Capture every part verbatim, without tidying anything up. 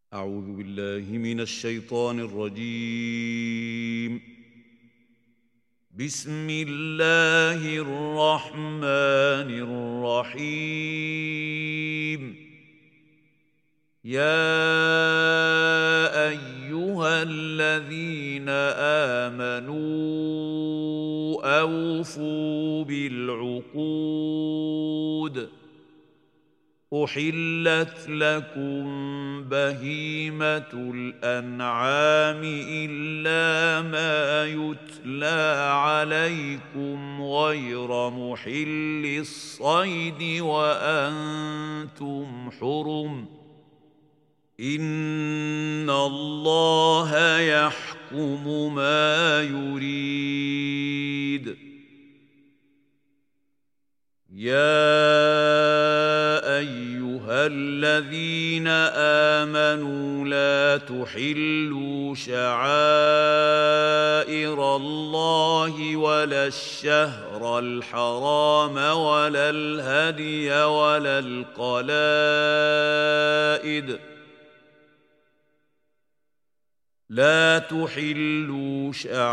أعوذ بالله من الشيطان الرجيم. بسم الله الرحمن الرحيم. يا أيها الذين آمنوا أوفوا بالعقود. أحلت لكم بهيمة الأنعام إلا ما يتلى عليكم غير محل الصيد وأنتم حرم. إن الله يحكم ما يريد. يا أيها الذين آمنوا لا تحلوا شعائر الله ولا الشهر الحرام ولا الهدي ولا القلائد لا تحلوا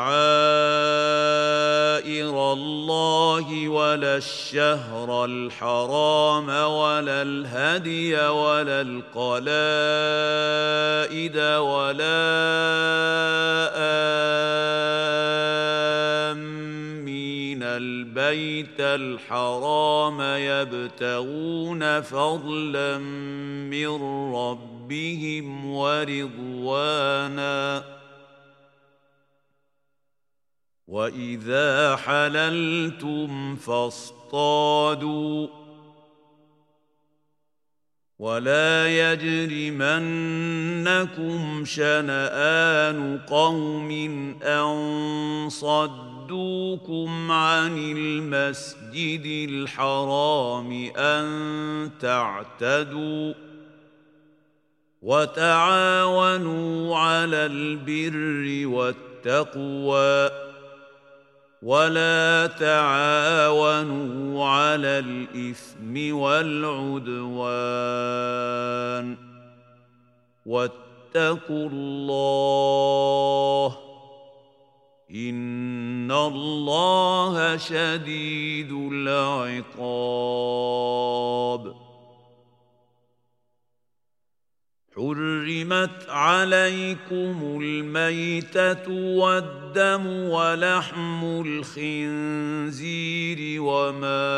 شعائر الله ولا الشهر الحرام ولا الهدي ولا القلائد ولا آمين البيت الحرام يبتغون فضلا من ربهم بهم ورضوانا. وإذا حللتم فاصطادوا ولا يجرمنكم شنآن قوم أن صدوكم عن المسجد الحرام أن تعتدوا وتعاونوا على البر والتقوى ولا تعاونوا على الإثم والعدوان واتقوا الله إن الله شديد العقاب. حرمت عليكم الميتة والدم ولحم الخنزير وما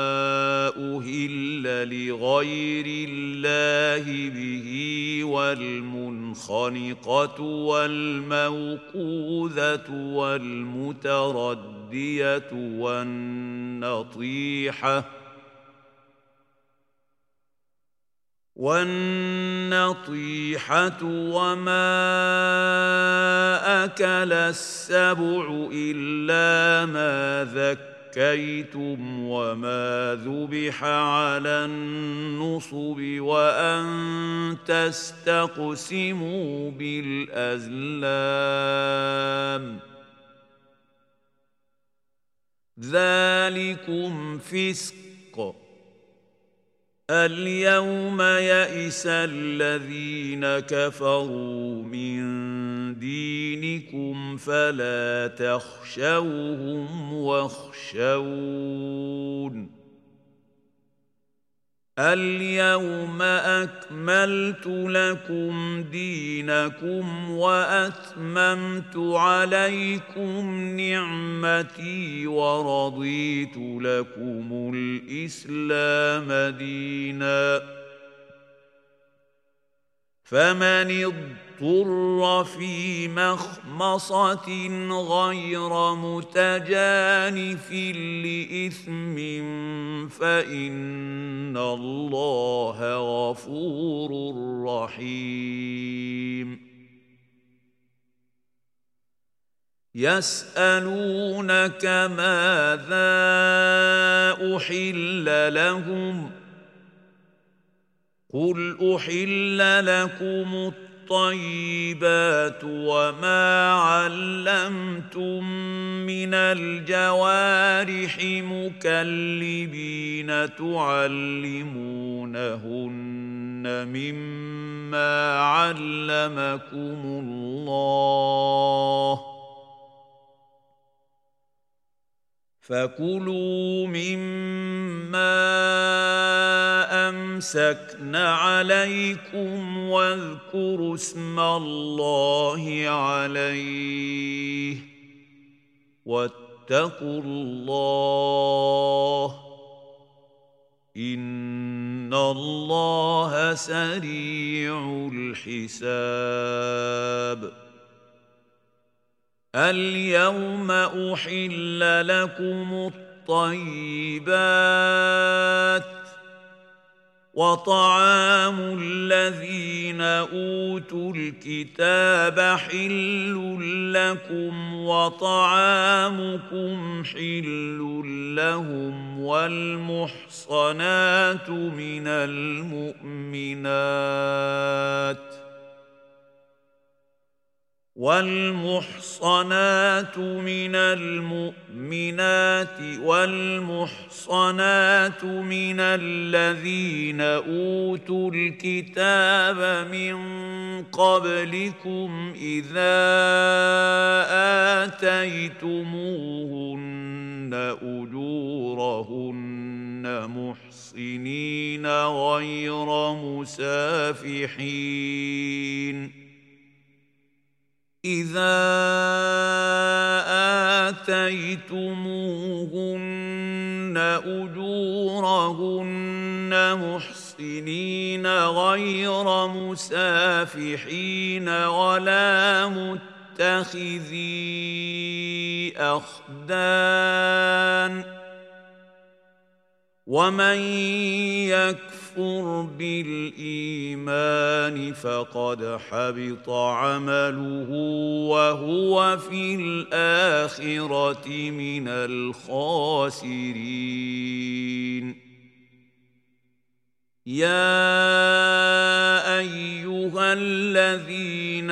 أهل لغير الله به والمنخنقة والموقوذة والمتردية والنطيحة والنطيحة وما أكل السبع إلا ما ذكيتم وما ذبح على النصب وأن تستقسموا بالأزلام ذلكم فسق. اليوم يئس الذين كفروا من دينكم فلا تخشوهم واخشون. اليوم أكملت لكم دينكم وأتممت عليكم نعمتي ورضيت لكم الإسلام دينا. فمن اضطر في مخمصة غير متجانف لإثم فإن الله غفور رحيم. يسألونك ماذا أحل لهم قل أحل لكم الطيبات وما علمتم من الجوارح مكلبين تعلمونهن مما علمكم الله فكلوا مما أمسكن عليكم واذكروا اسم الله عليه واتقوا الله إن الله سريع الحساب اليوم أحل لكم الطيبات وطعام الذين أوتوا الكتاب حل لكم وطعامكم حل لهم والمحصنات من المؤمنات والمحصنات من المؤمنات والمحصنات من الذين أوتوا الكتاب من قبلكم إذا آتيتموهن أجورهن محصنين غير مسافحين إذا آتيتموهن أجورهن محسنين غير مسافحين ولا متخذي أخدان ومن يكفر بالإيمان فقد حبط عمله وهو في الآخرة من الخاسرين يا أيها الذين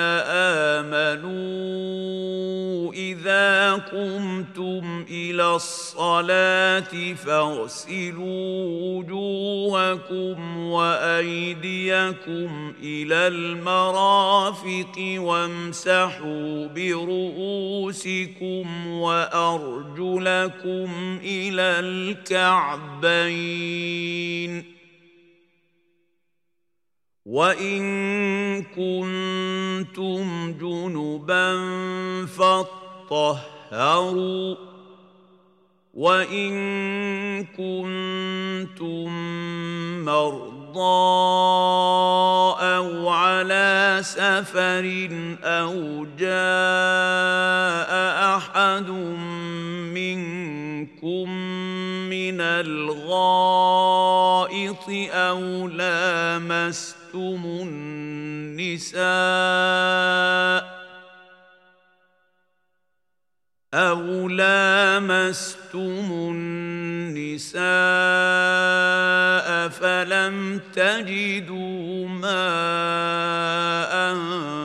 آمنوا إذا قمتم إلى الصلاة فاغسلوا وجوهكم وأيديكم إلى المرافق وامسحوا برؤوسكم وأرجلكم إلى الكعبين وإن كنتم جنبا فاطهروا وإن كنتم مرضى أو على سفر أو جاء أحد منكم من الغائط أو لامستم النساء أو لامستم النساء فلم تجدوا ماء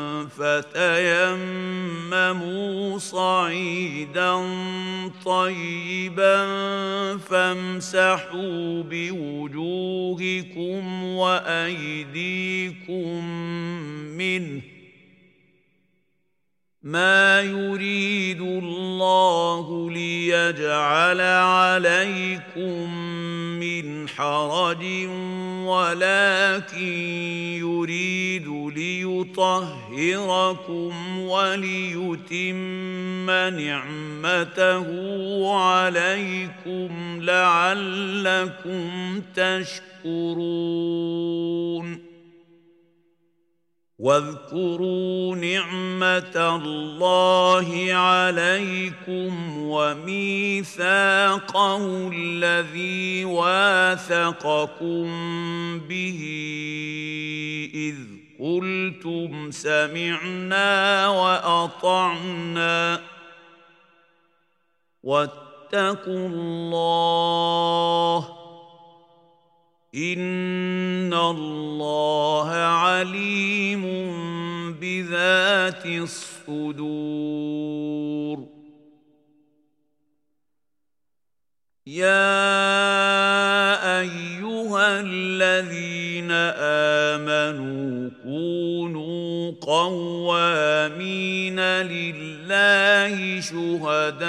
فتيمموا صعيدا طيبا فامسحوا بوجوهكم وأيديكم منه ما يريد الله ليجعل عليكم من حرج ولكن يريد ليطهركم وليتم نعمته عليكم لعلكم تشكرون واذكروا نعمة الله عليكم وميثاقه الذي واثقكم به إذ قلتم سمعنا وأطعنا واتقوا الله إن الله عليم بذات الصدور يا أيها الذين آمنوا كونوا قوامين لله شهداء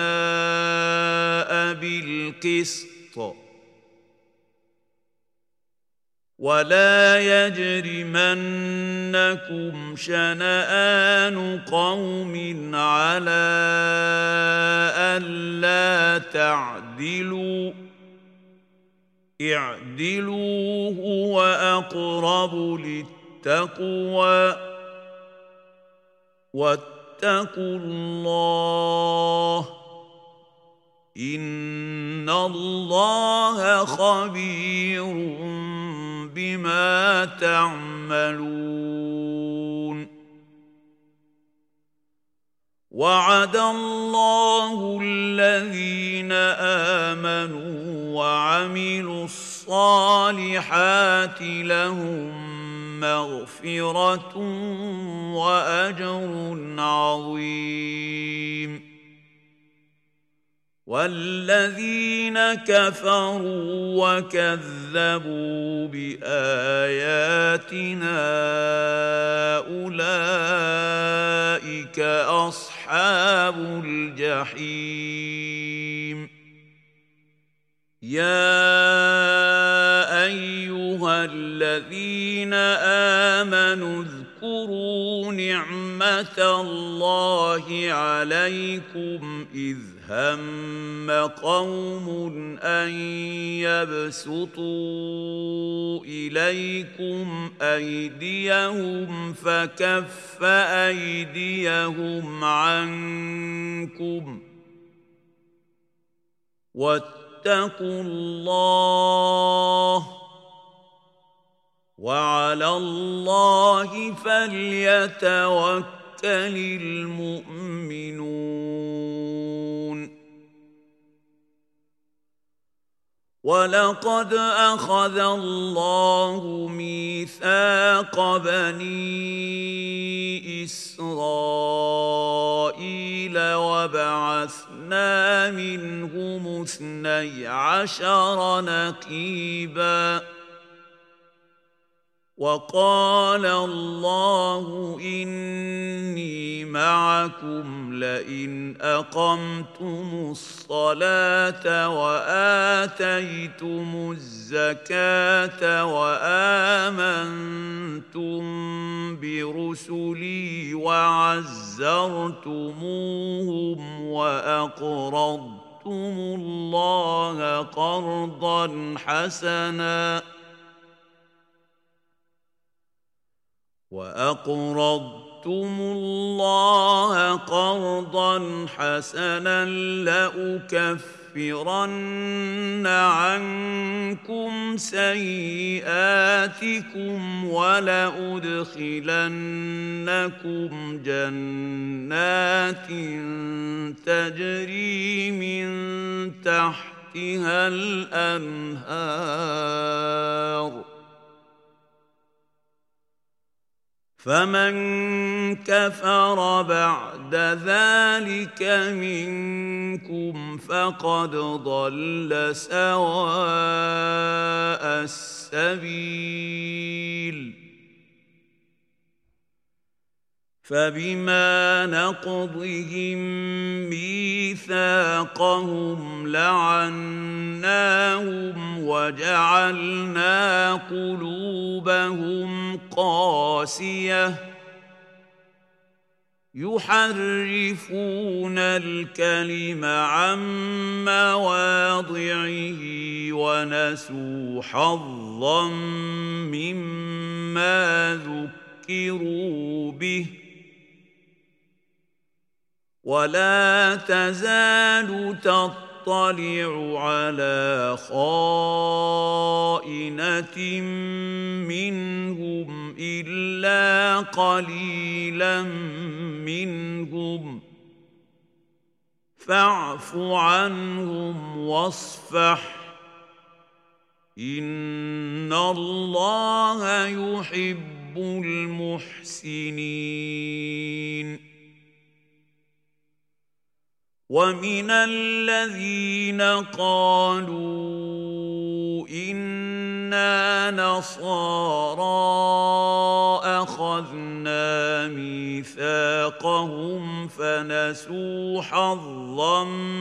بالقسط ولا يجرمنكم شنآن قوم على ألا تعدلوا اعدلوا هو أقرب للتقوى واتقوا الله إن الله خبير بما تعملون وعد الله الذين آمنوا وعملوا الصالحات لهم مغفرة وأجر عظيم والذين كفروا وكذبوا بآياتنا أولئك أصحاب الجحيم يا أيها الذين آمنوا اذكروا نعمة الله عليكم إذ هم قوم أن يبسطوا إليكم أيديهم فكف أيديهم عنكم واتقوا الله وعلى الله فليتوكل المؤمنون ولقد أخذ الله ميثاق بني إسرائيل وبعثنا منهم اثني عشر نقيباً وقال الله إني معكم لئن أقمتم الصلاة وآتيتم الزكاة وآمنتم برسلي وعزرتموهم وأقرضتم الله قرضا حسناً وأقرضتم الله قرضا حسنا لأكفرن عنكم سيئاتكم ولأدخلنكم جنات تجري من تحتها الأنهار فمن كفر بعد ذلك منكم فقد ضل سواء السبيل فبما نقضهم ميثاقهم لعناهم وجعلنا قلوبهم قاسية يحرفون الكلم عن مواضعه ونسوا حظا مما ذكروا به ولا تزال تطلع على خائنة منهم إلا قليلا منهم فاعف عنهم واصفح إن الله يحب المحسنين. ومن الذين قالوا إنا نصارى أخذنا ميثاقهم فنسوا حظا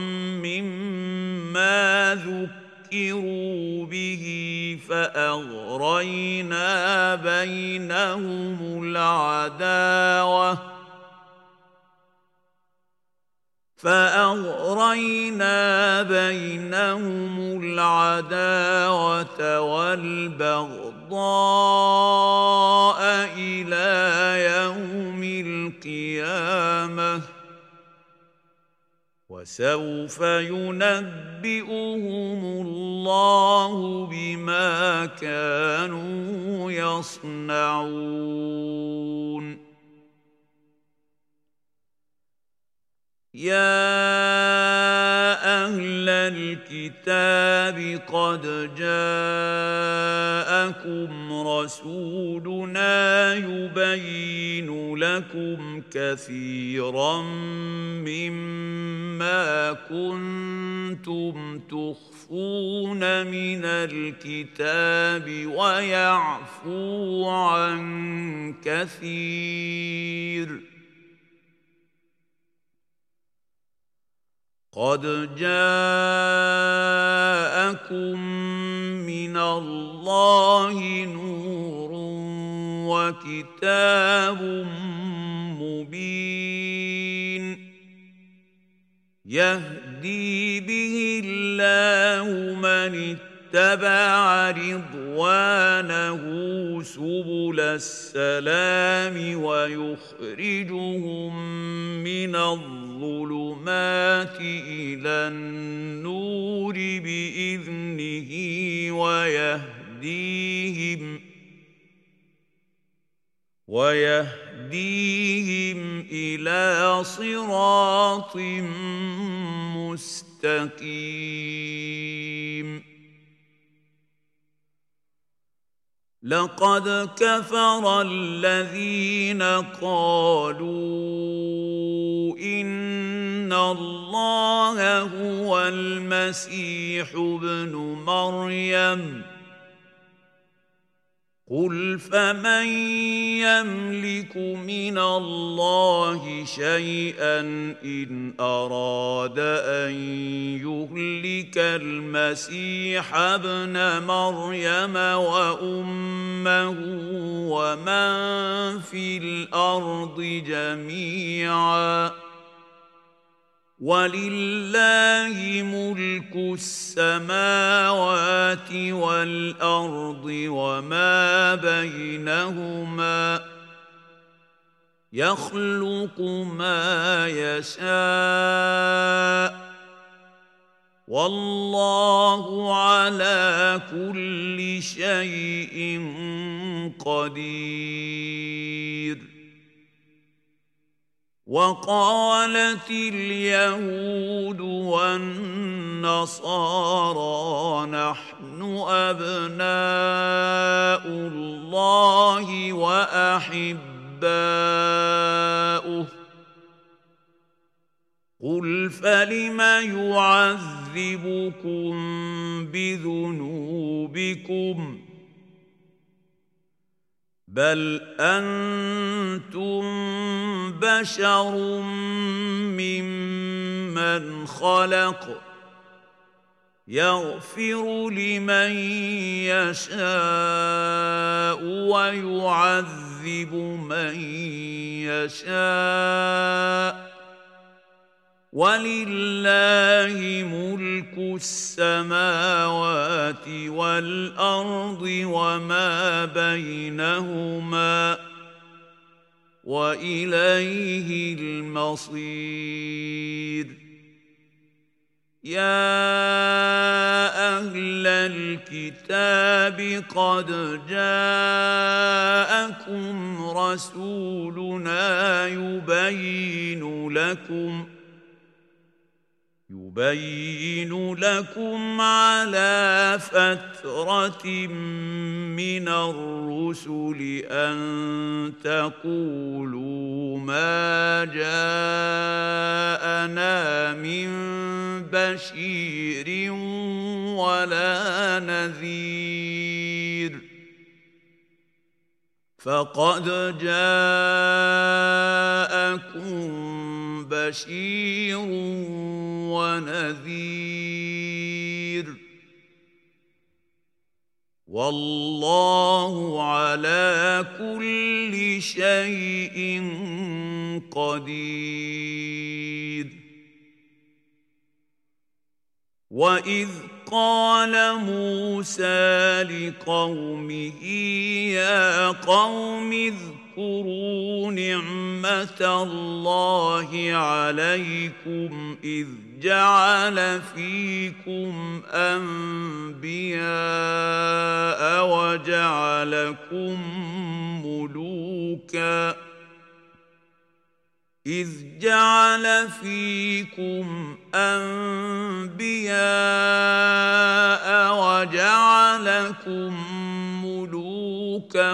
مما ذكروا به فأغرينا بينهم العداوة فأغرينا بينهم العداوة والبغضاء إلى يوم القيامة وسوف ينبئهم الله بما كانوا يصنعون. يا أهل الكتاب قد جاءكم رسولنا يبين لكم كثيرا مما كنتم تخفون من الكتاب ويعفو عن كثير. قد جاءكم من الله نور وكتاب مبين يهدي به الله من اتبع رضوانه سبل السلام ويخرجهم من الظلمات إلى النور بإذنه ويهديهم ويهديهم إلى صراط مستقيم. لقد كفر الذين قالوا إن الله هو المسيح ابن مريم قل فمن يملك من الله شيئا إن أراد أن يهلك المسيح ابن مريم وأمه ومن في الأرض جميعا ولله ملك السماوات والأرض وما بينهما يخلق ما يشاء والله على كل شيء قدير. وقالت اليهود والنصارى نحن أبناء الله وأحباؤه قل فلم يعذبكم بذنوبكم بل أنتم بشر ممن خلق يغفر لمن يشاء ويعذب من يشاء ولله ملك السماوات والأرض وما بينهما وإليه المصير. يا أهل الكتاب قد جاءكم رسولنا يبين لكم يبين لكم على فترة من الرسل أن تقولوا ما جاءنا من بشير ولا نذير فقد جاءكم بشير ونذير والله على كل شيء قدير. وإذ قال موسى لقومه يا قوم اذكروا نعمة الله عليكم إذ جعل فيكم أنبياء وجعلكم ملوكا إذ جعل فيكم أنبياء وجعلكم ملوكا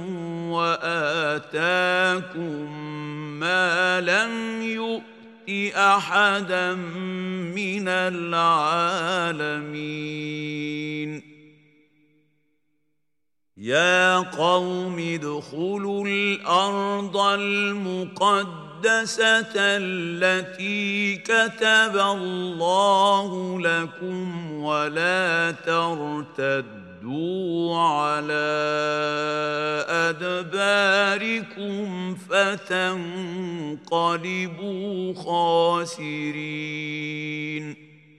وآتاكم ما لم يؤت أحدا من العالمين. يا قوم ادخلوا الأرض المقدسة التي كتب الله لكم ولا ترتدوا على أدباركم فتنقلبوا خاسرين.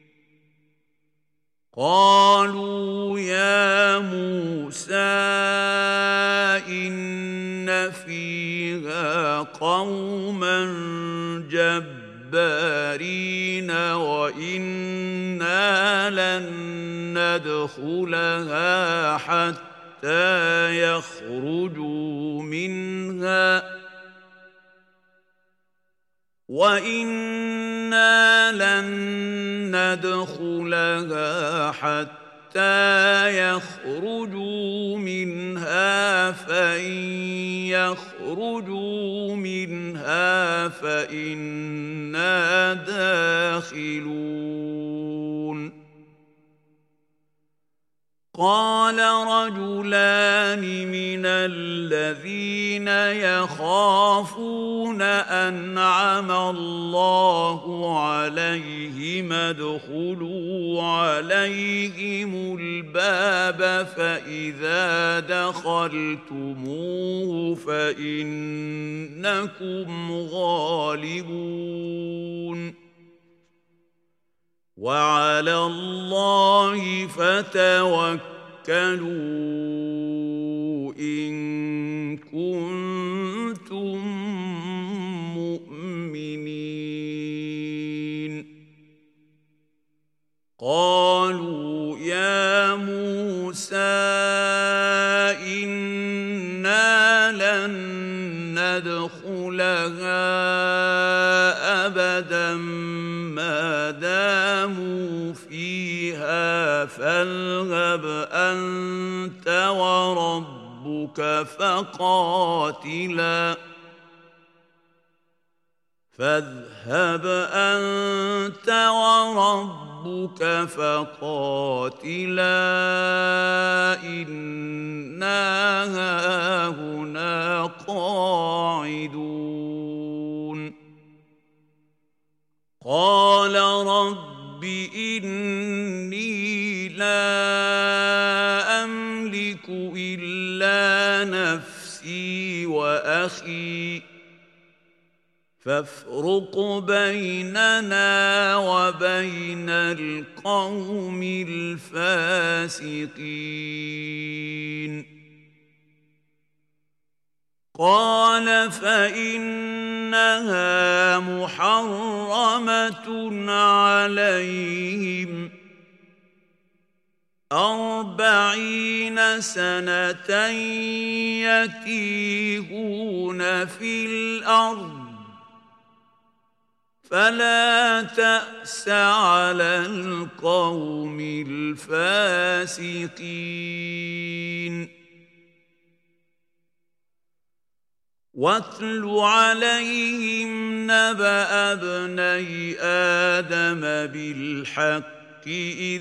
قالوا يا موسى إن فيها قوما جبارين وإنا لن ندخلها حتى يخرجوا منها وإنا لن ندخلها حتى يخرجوا منها فإن يخرجوا منها فإنا داخلون. قال رجلان من الذين يخافون أنعم الله عليهم ادخلوا عليهم الباب فإذا دخلتموه فإنكم غالبون وعلى الله فتوكلوا إن كنتم مؤمنين. قالوا يا موسى إنا لن ندخلها أبدا ما داموا فيها فاذهب أنت وربك فقاتلا فاذهب أنت وربك فقاتلا إنا هاهنا قاعدون. قال رب إني لا أملك إلا نفسي وأخي فافرق بيننا وبين القوم الفاسقين. قال فإنها محرمة عليهم أربعين سنة يتيهون في الأرض فلا تأس على القوم الفاسقين واتل عليهم نبأ ابني آدم بالحق إذ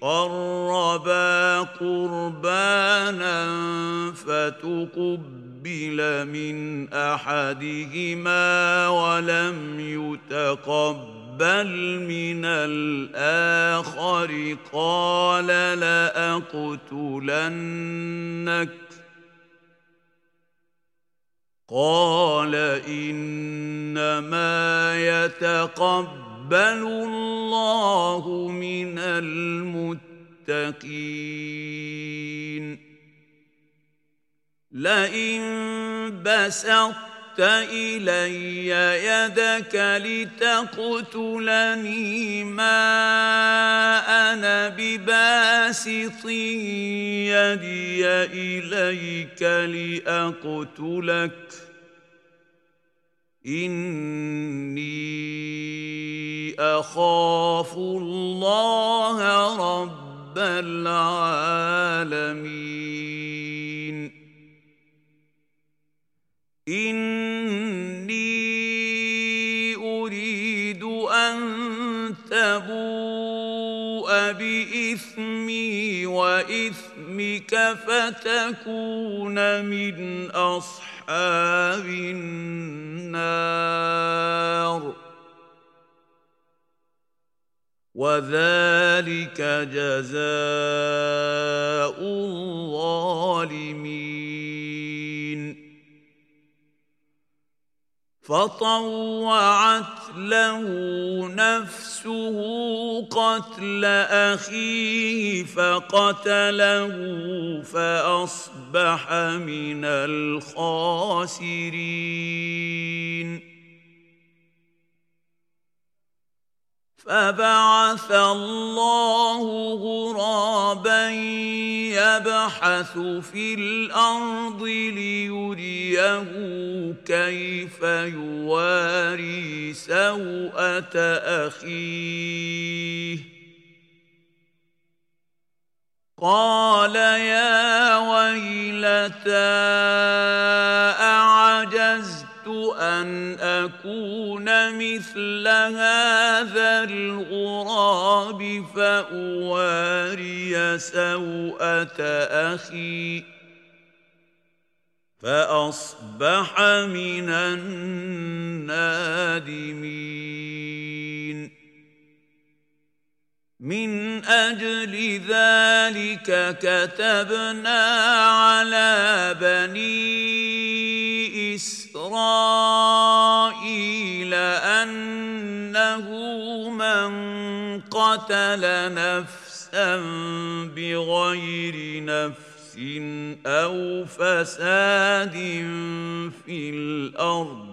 قربا قربانا فتقبل من أحدهما ولم يتقبل من الآخر قال لأقتلنك قال إنما يتقبل الله من المتقين لئن بسطت إلي يدك لتقتلني ما أنا بباسط يدي إليك لأقتلك إني أخاف الله رب العالمين إني أريد أن تبوء بإثمي وإثمك فتكون من أصحاب النار وذلك جزاء الظالمين فطوعت له نفسه قتل أخيه فقتله فأصبح من الخاسرين فبعث الله غرابا يبحث في الأرض ليريه كيف يواري سوءة أخيه قال يا ويلتى أعجزت أن أكون مثل هذا الغراب فأواري سوءة أخي فأصبح من النادمين من أجل ذلك كتبنا على بني إسرائيل أنه من قتل نفسا بغير نفس أو فساد في الأرض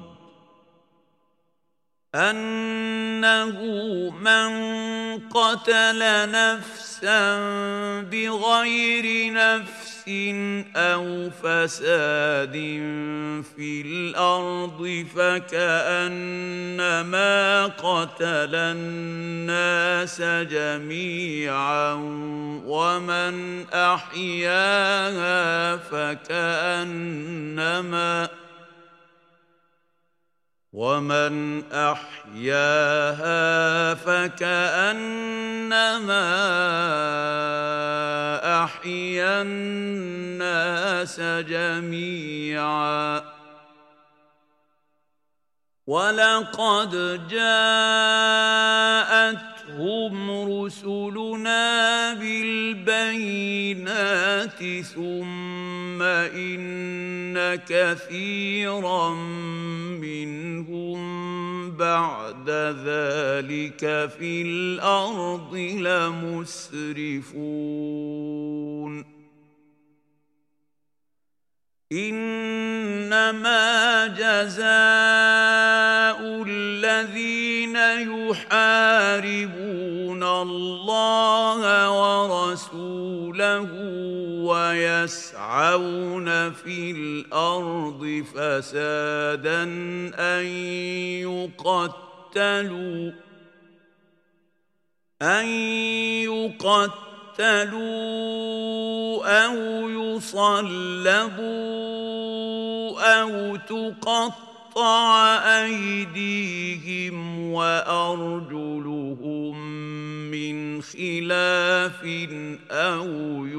أنه من قتل نفسا بغير نفس أو فساد في الأرض فكأنما قتل الناس جميعا ومن أحياها فكأنما ومن أحياها فكأنما أحيا الناس جميعا ولقد جاءتهم رسلنا بالبينات ثم إن كثيرا منهم بعد ذلك في الأرض لمسرفون إنما جزاء الذين يحاربون الله ورسوله ويسعون في الأرض فسادا أن يقتلوا يقتلوا أن يقتلوا أو يصلبوا أو تقطع أيديهم وأرجلهم من خلاف أو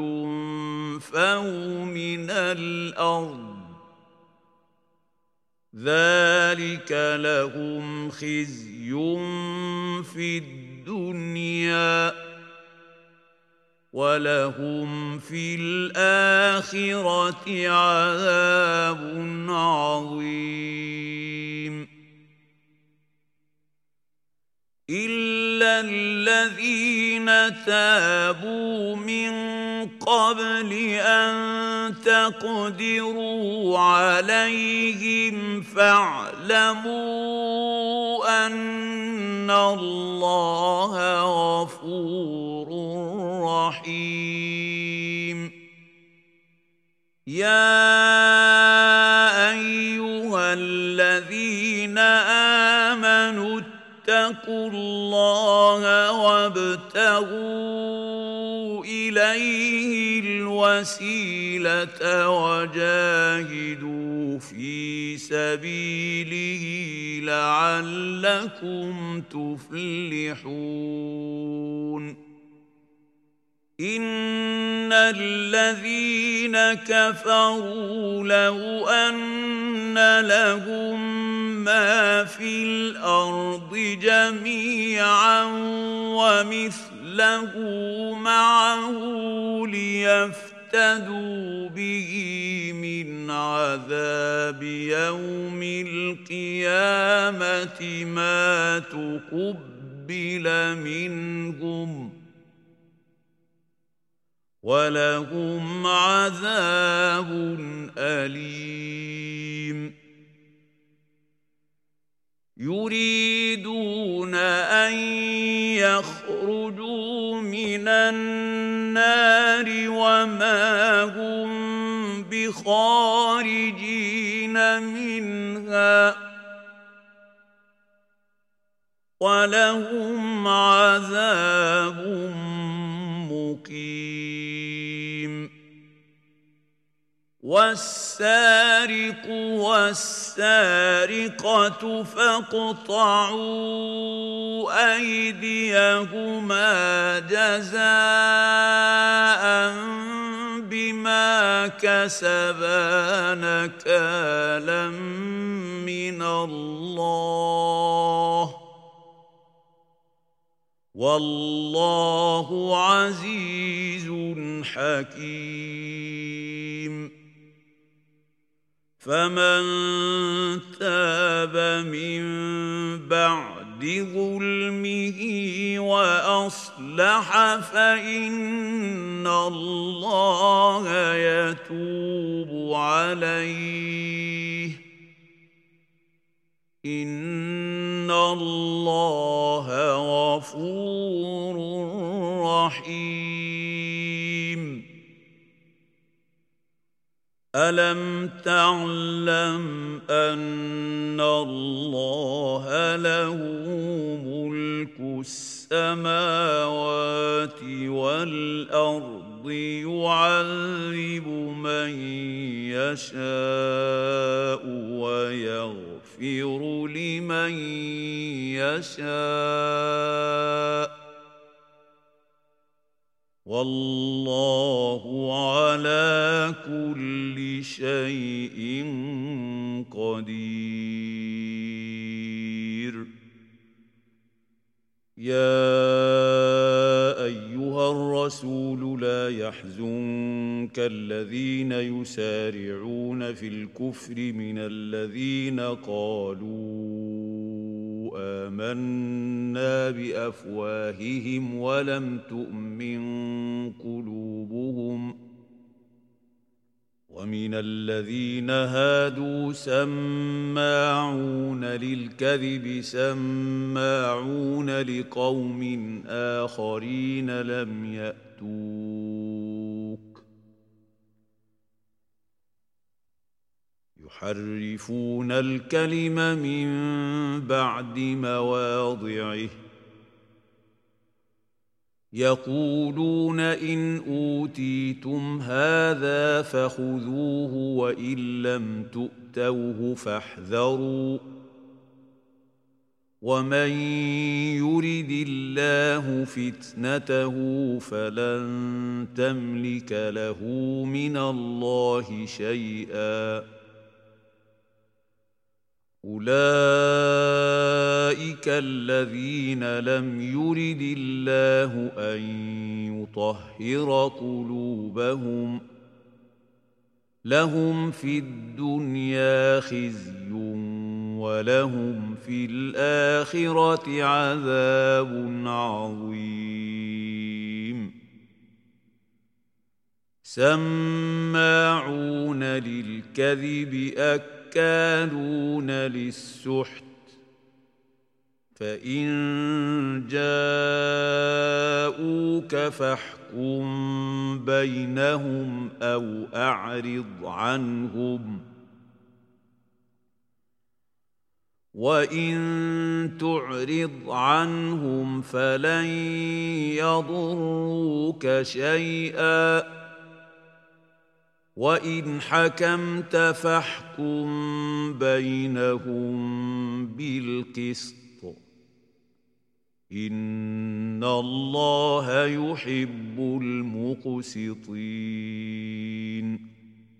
ينفوا من الأرض ذلك لهم خزي في الدنيا ولهم في الآخرة عذاب عظيم إلا الذين تابوا من قبل أن تقدروا عليهم فاعلموا أن الله غفور رحيم يا أيها الذين آمنوا اتقوا الله وابتغوا إليه الوسيلة وجاهدوا في سبيله لعلكم تفلحون إن الذين كفروا لو أن لهم ما في الأرض جميعا ومثله معه ليفتدوا به من عذاب يوم القيامة ما تقبل منهم ولهم عذاب أليم يريدون أن يخرجوا من النار وما هم بخارجين منها ولهم عذاب مقيم والسارق والسارقة فاقطعوا أيديهما جزاء بما كسبا نكالا من الله والله عزيز حكيم فمن تاب من بعد ظلمه وأصلح فإن الله يتوب عليه إن الله غفور رحيم ألم تعلم أن الله له ملك السماوات والأرض يعذب من يشاء ويغفر لمن يشاء والله على كل شيء قدير يا أيها الرسول لا يحزنك الذين يسارعون في الكفر من الذين قالوا آمنا بأفواههم ولم تؤمن قلوبهم ومن الذين هادوا سماعون للكذب سماعون لقوم آخرين لم يأتوك يحرفون الكلم من بعد مواضعه يقولون إن أوتيتم هذا فخذوه وإن لم تؤتوه فاحذروا ومن يرد الله فتنته فلن تملك له من الله شيئا أولئك الذين لم يرد الله أن يطهر قلوبهم لهم في الدنيا خزي ولهم في الآخرة عذاب عظيم سماعون للكذب أكالون للسحت فإن جاءوك فاحكم بينهم أو أعرض عنهم وإن تعرض عنهم فلن يضروك شيئا وإن حكمت فاحكم بينهم بالقسط إن الله يحب المقسطين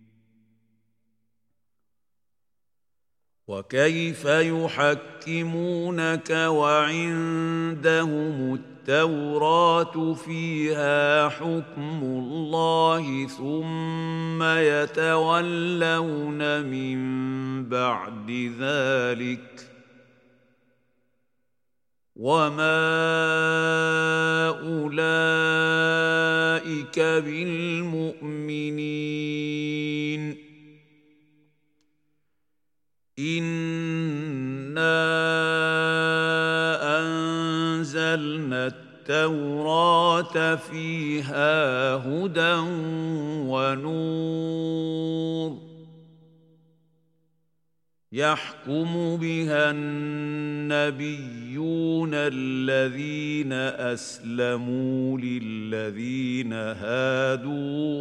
وكيف يحكمونك وعندهم التوراة فيها حكم الله ثم يتولون من بعد ذلك وما أولئك بالمؤمنين إنا أنزلنا التوراة فيها هدى ونور يحكم بها النبيون الذين أسلموا للذين هادوا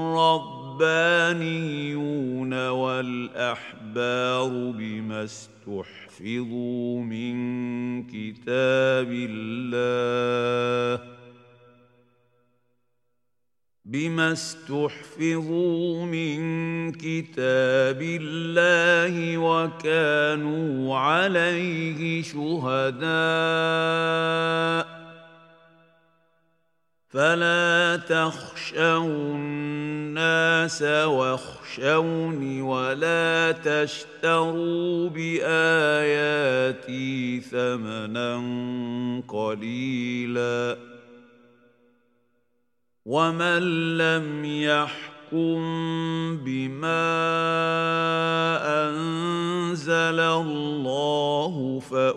والربانيون والأحبار بما استحفظوا من كتاب الله بما استحفظوا من كتاب الله وكانوا عليه شهداء فلا تخشوا الناس واخشوني ولا تشتروا بآياتي ثمنا قليلا ومن لم يحكم بما أنزل الله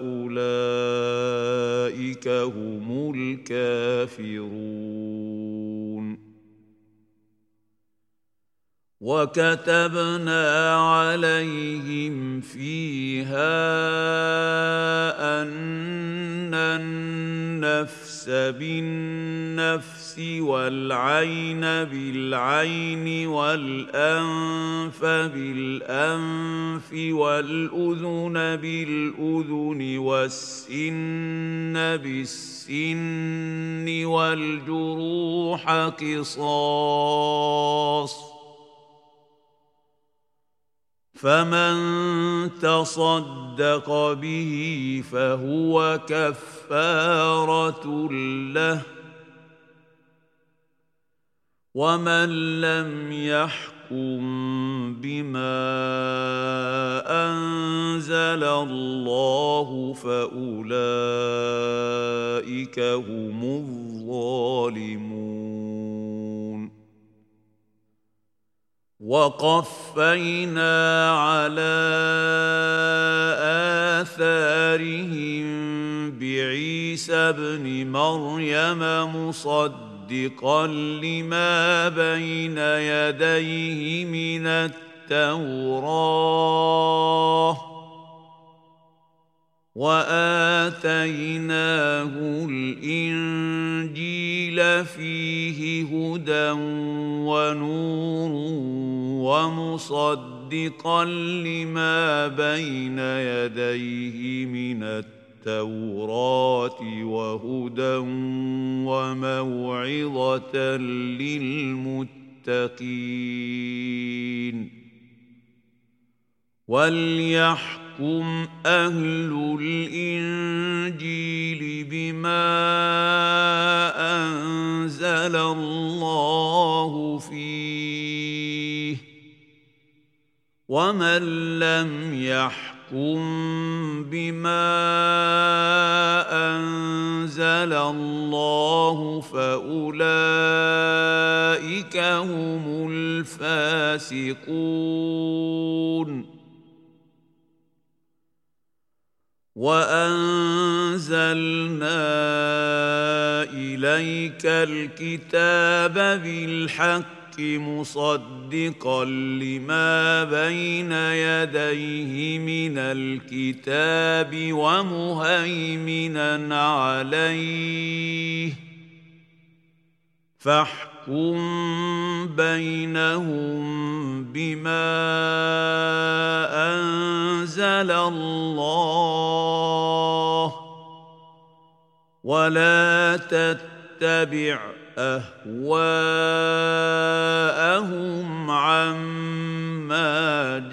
فأولئك هم الكافرون وكتبنا عليهم فيها أن النفس بالنفس والعين بالعين والأنف بالأنف والأذن بالأذن والسن بالسن والجروح قصاص فمن تصدق به فهو كفارة له ومن لم يحكم بما أنزل الله فأولئك هم الظالمون وقفينا على آثارهم بعيسى ابن مريم مصدقا لما بين يديه من التوراة التوراة وآتيناه الإنجيل فيه هدى ونور ومصدقا لما بين يديه من التوراة وهدى وموعظة للمتقين وليحكم أهل الإنجيل بما أنزل الله فيه ومن لم يحكم بما أنزل الله فأولئك هم الفاسقون وأنزلنا إليك الكتاب بالحق مصدقا لما بين يديه من الكتاب ومهيمنا عليه فاحكم بينهم بما أنزل الله ولا تتبع أهواءهم عما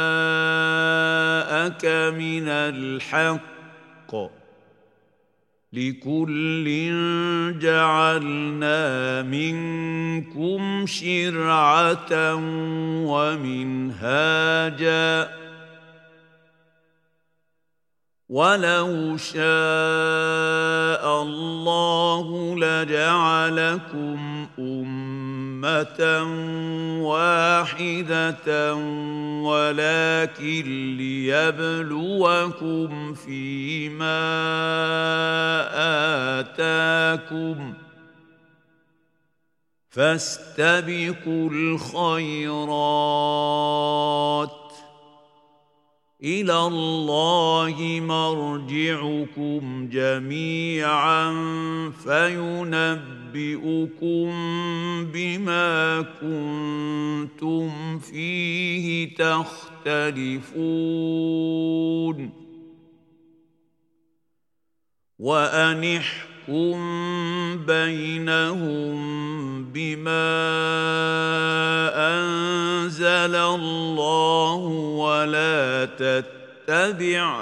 جاءك من الحق لكل جعلنا منكم شرعة ومنهاجا ولو شاء الله لجعلكم أمة واحدة ولكن ليبلوكم فيما آتاكم فاستبقوا الخيرات إلى الله مرجعكم جميعا فينبئكم بما كنتم فيه تختلفون وأن احكم بينهم بما أنزل الله ولا تتبع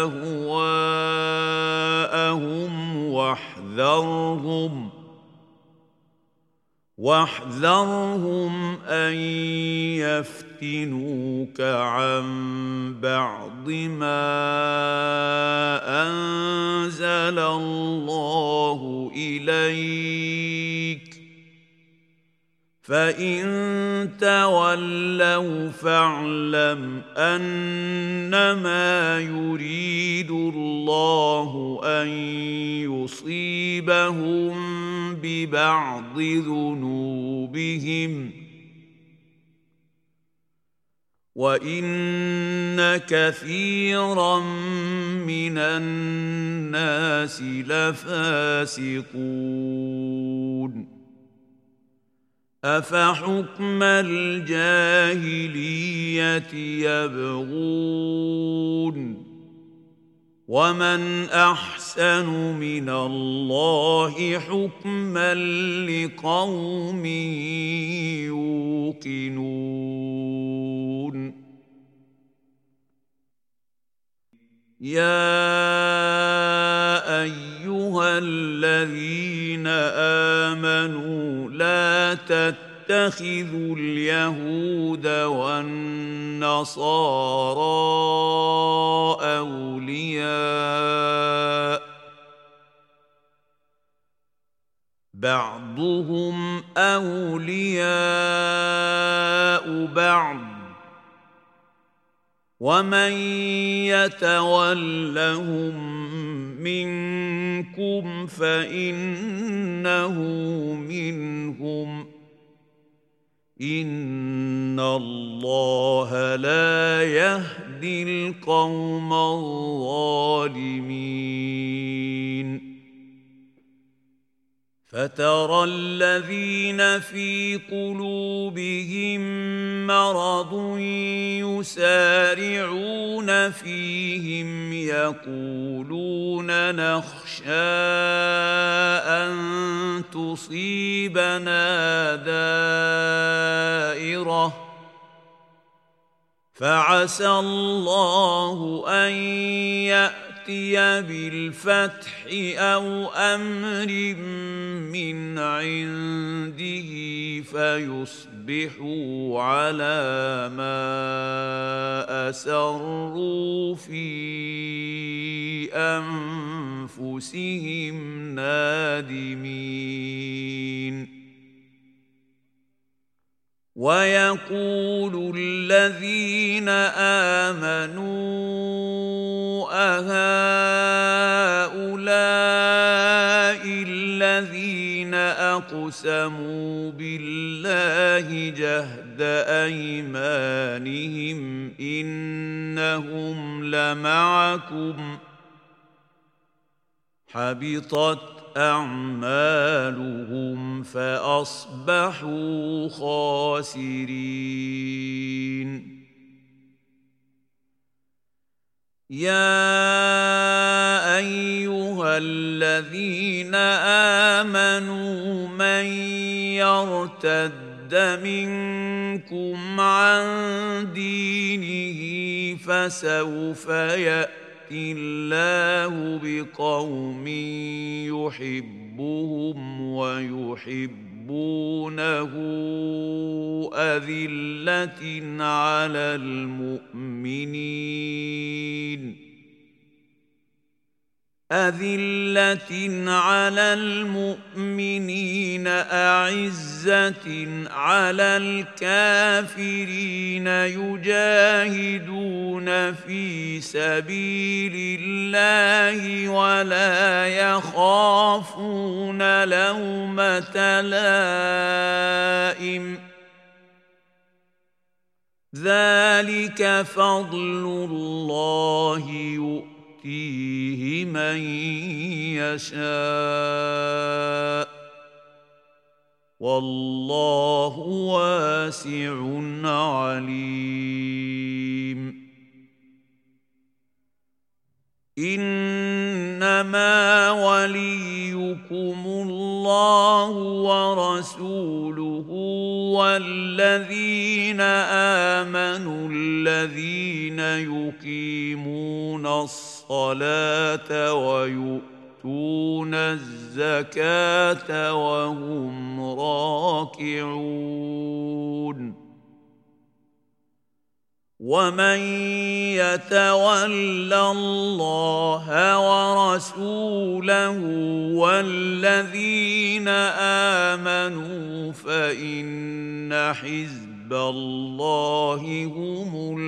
أهواءهم واحذرهم واحذرهم أن يفتنوك عن بعض ما أنزل الله إليك فإن تولوا فاعلم أنما يريد الله أن يصيبهم ببعض ذنوبهم وإن كثيرا من الناس لفاسقون أفحكم الجاهلية يبغون ومن أحسن من الله حكما لقوم يوقنون يا أيها الذين آمنوا لا تتخذوا اليهود والنصارى أولياء بعضهم أولياء بعض ومن يتولهم منكم فإنه منهم إن الله لا يهدي القوم الظالمين فترى الذين في قلوبهم مرض يسارعون فيهم يقولون نخشى أن تصيبنا دائرة فعسى الله أن يأتي بالفتح أو أمر من عنده فيصبحوا على ما أسروا في أنفسهم نادمين ويقول الذين آمنوا أهؤلاء الذين أقسموا بالله جهد أيمانهم إنهم لمعكم حبطت أعمالهم فأصبحوا خاسرين يا أيها الذين آمنوا من يرتد منكم عن دينه فسوف يأتي الله بقوم يحبهم ويحبونه أذلة على المؤمنين أذلة على المؤمنين أعزة على الكافرين يجاهدون في سبيل الله ولا يخافون لومة لائم ذلك فضل الله يؤتيه يؤتيه من يشاء والله واسع عليم إنما وليكم الله ورسوله والذين آمنوا الذين يقيمون الصلاة ويؤتون الزكاة وهم راكعون ومن يتول الله ورسوله والذين آمنوا فإن حزب الله هم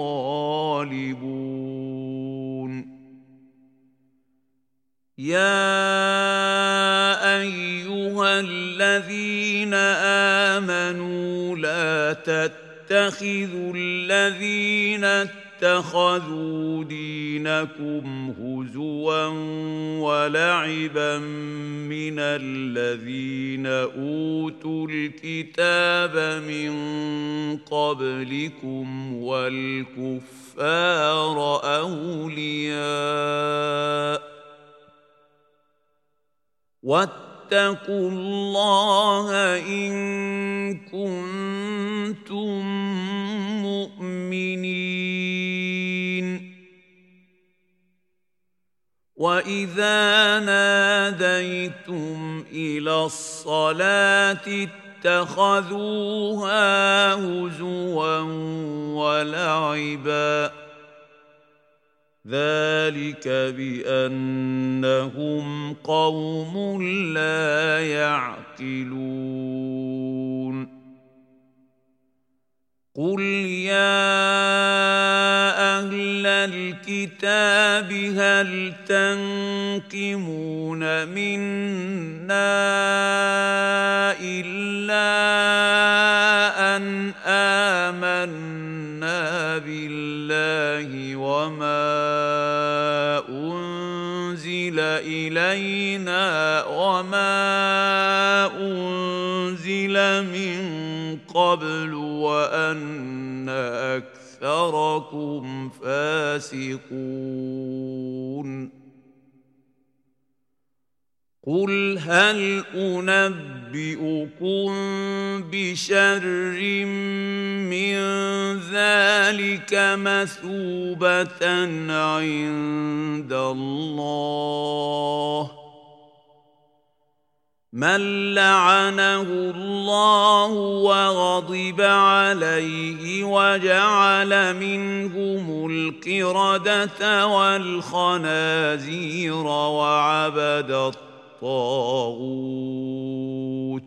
الغالبون يا أيها الذين آمنوا لا تتبعوا اتخذوا الذين اتخذوا دينكم هزوا ولعبا من الذين أوتوا الكتاب من قبلكم والكفار أولياء واتقوا الله إن كنتم مؤمنين وإذا ناديتم إلى الصلاة اتخذوها هزوا ولعبا ذلك بأنهم قوم لا يعقلون قل يا أهل الكتاب هل تنقمون منا إلا أن آمنا بالله وما أنزل إلينا وما أنزل من قبل وأن أكثركم فاسقون قل هل أنبئكم بشر من ذلك مثوبة عند الله من لعنه الله وغضب عليه وجعل منهم القردة والخنازير وعبد الطاغوت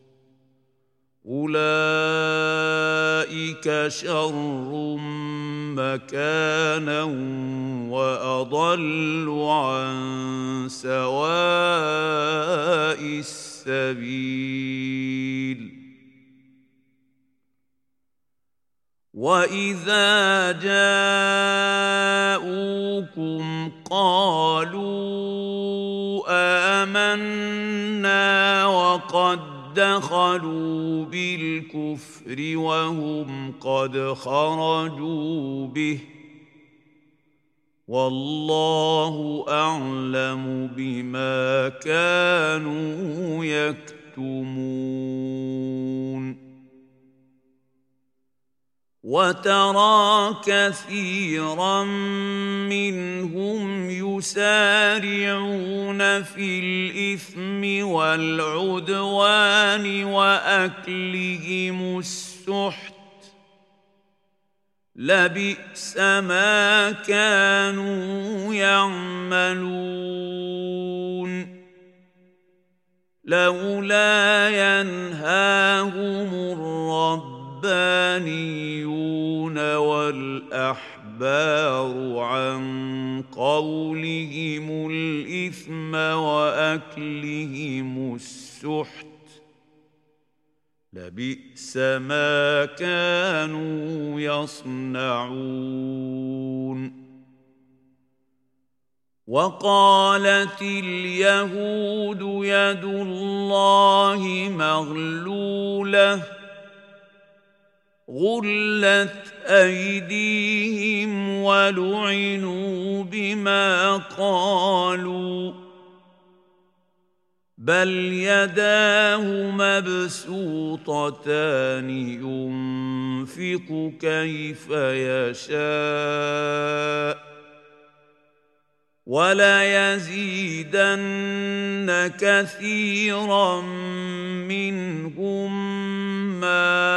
أولئك شر مكانا وأضل عن سواء السبيل وإذا جاءوكم قالوا آمنا وقد دخلوا بالكفر وهم قد خرجوا به والله أعلم بما كانوا يكتمون وترى كثيرا منهم يسارعون في الإثم والعدوان وأكلهم السحت لبئس ما كانوا يعملون لولا ينهاهم الرب الربانيون والأحبار عن قولهم الإثم وأكلهم السحت لبئس ما كانوا يصنعون وقالت اليهود يد الله مغلولة غلت أيديهم ولعنوا بما قالوا بل يداه مبسوطتان ينفق كيف يشاء وليزيدن كثيرا منهم ما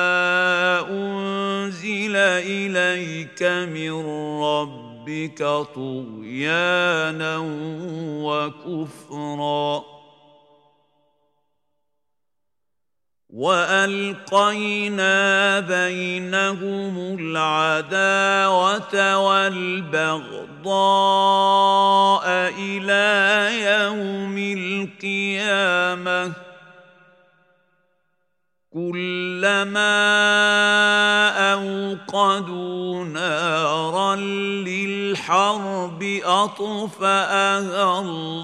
أنزل إليك من ربك طغيانا وكفرا وألقينا بينهم العداوة والبغضاء إلى يوم القيامة كلما أوقدوا نارا للحرب أطفأها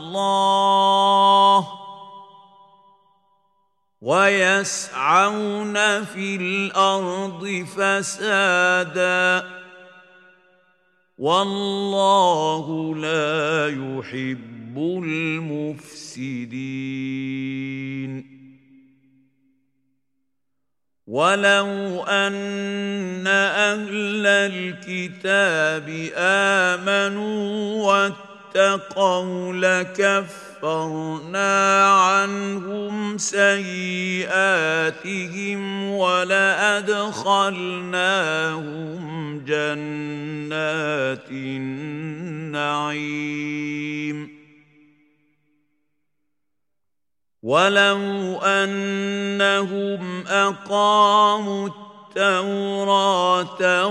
الله ويسعون في الأرض فسادا والله لا يحب المفسدين ولو أن أهل الكتاب آمنوا واتقوا لكفرنا عنهم سيئاتهم ولأدخلناهم جنات النعيم ولو أنهم أقاموا التوراة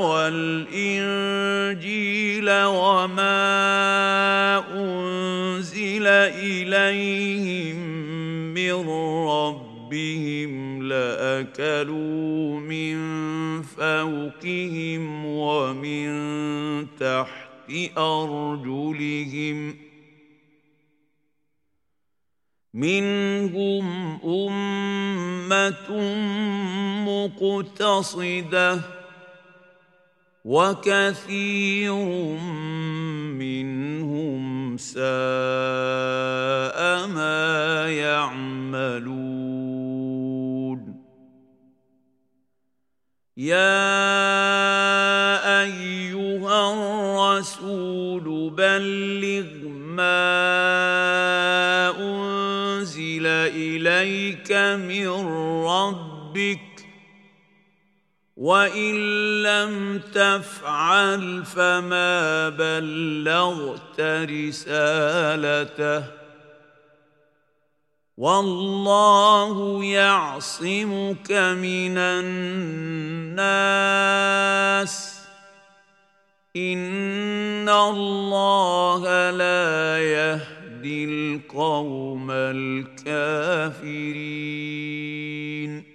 والإنجيل وما أنزل إليهم من ربهم لأكلوا من فوقهم ومن تحت أرجلهم منهم أمة مقتصدة وكثير منهم ساء ما يعملون يا أيها الرسول بلغ ما أنزل إليك من ربك وإن لم تفعل فما بلغت رسالته والله يعصمك من الناس إن الله لا يهدي القوم الكافرين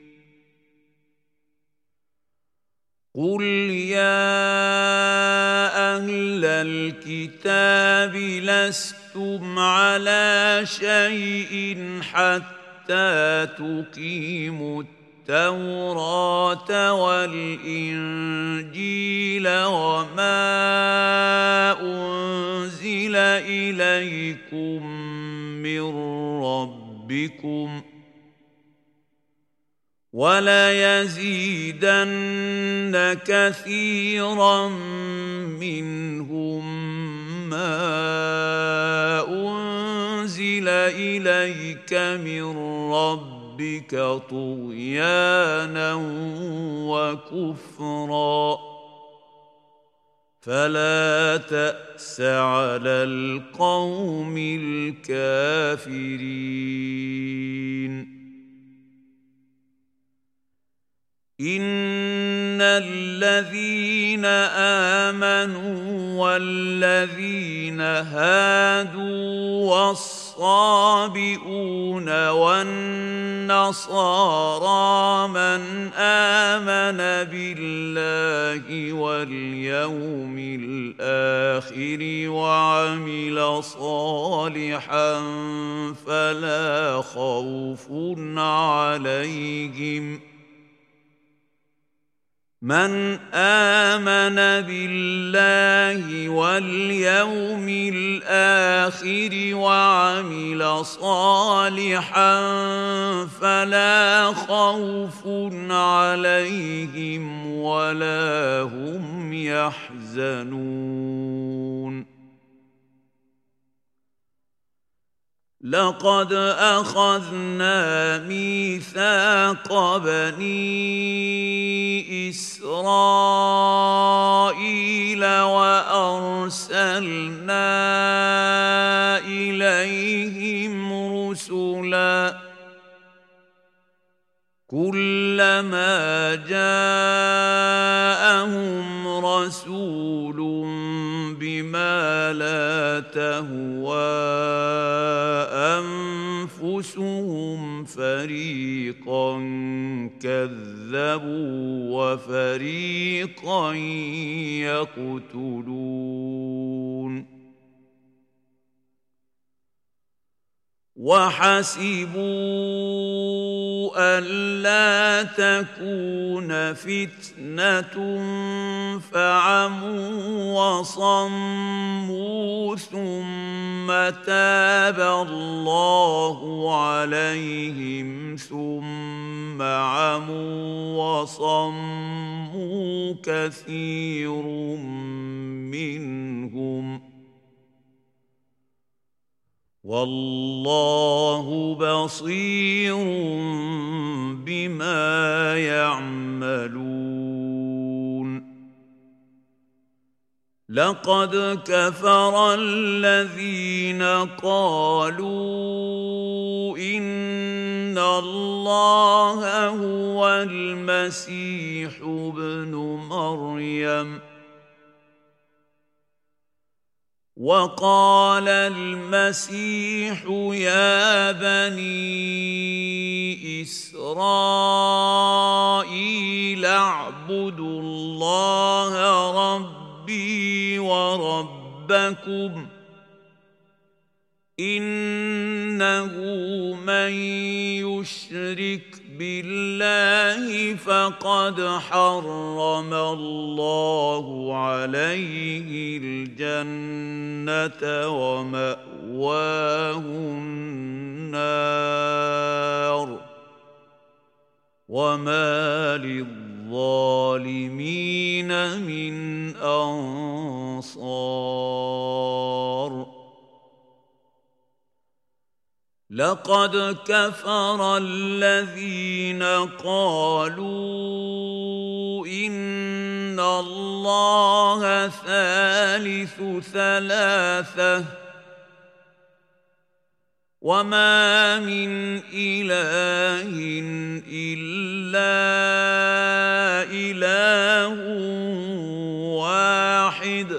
قل يا أهل الكتاب لستم على شيء حتى تقيموا التوراة والإنجيل وما أنزل إليكم من ربكم وليزيدن كثيرا منهم ما أنزل إليك من ربك طغيانا وكفرا فلا تأس على القوم الكافرين إن الذين آمنوا والذين هادوا والصابئون والنصارى من آمن بالله واليوم الآخر وعمل صالحا فلا خوف عليهم من آمن بالله واليوم الآخر وعمل صالحا فلا خوف عليهم ولا هم يحزنون لقد أخذنا ميثاق بني إسرائيل وأرسلنا إليهم رسلا كلما جاءهم رسول بما لا تهوى أنفسهم فريقا كذبوا وفريقا يقتلون وحسبوا ألا تكون فتنة فعموا وصموا ثم تاب الله عليهم ثم عموا وصموا كثير منهم والله بصير بما يعملون لقد كفر الذين قالوا إن الله هو المسيح ابن مريم. وقال المسيح يا بني إسرائيل اعبدوا الله ربي وربكم إنه من يشرك بالله فقد حرم الله عليه الجنة ومأواه النار وما للظالمين من أنصار. لقد كفر الذين قالوا إن الله ثالث ثلاثة وما من إله إلا إله واحد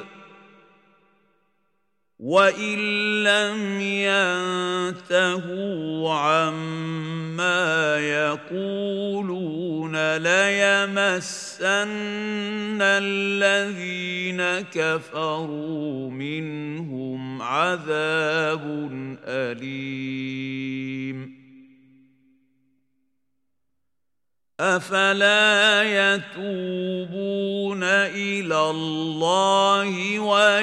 وإن لم ينتهوا عما يقولون ليمسن الذين كفروا منهم عذاب أليم. أفلا يتوبون إلى الله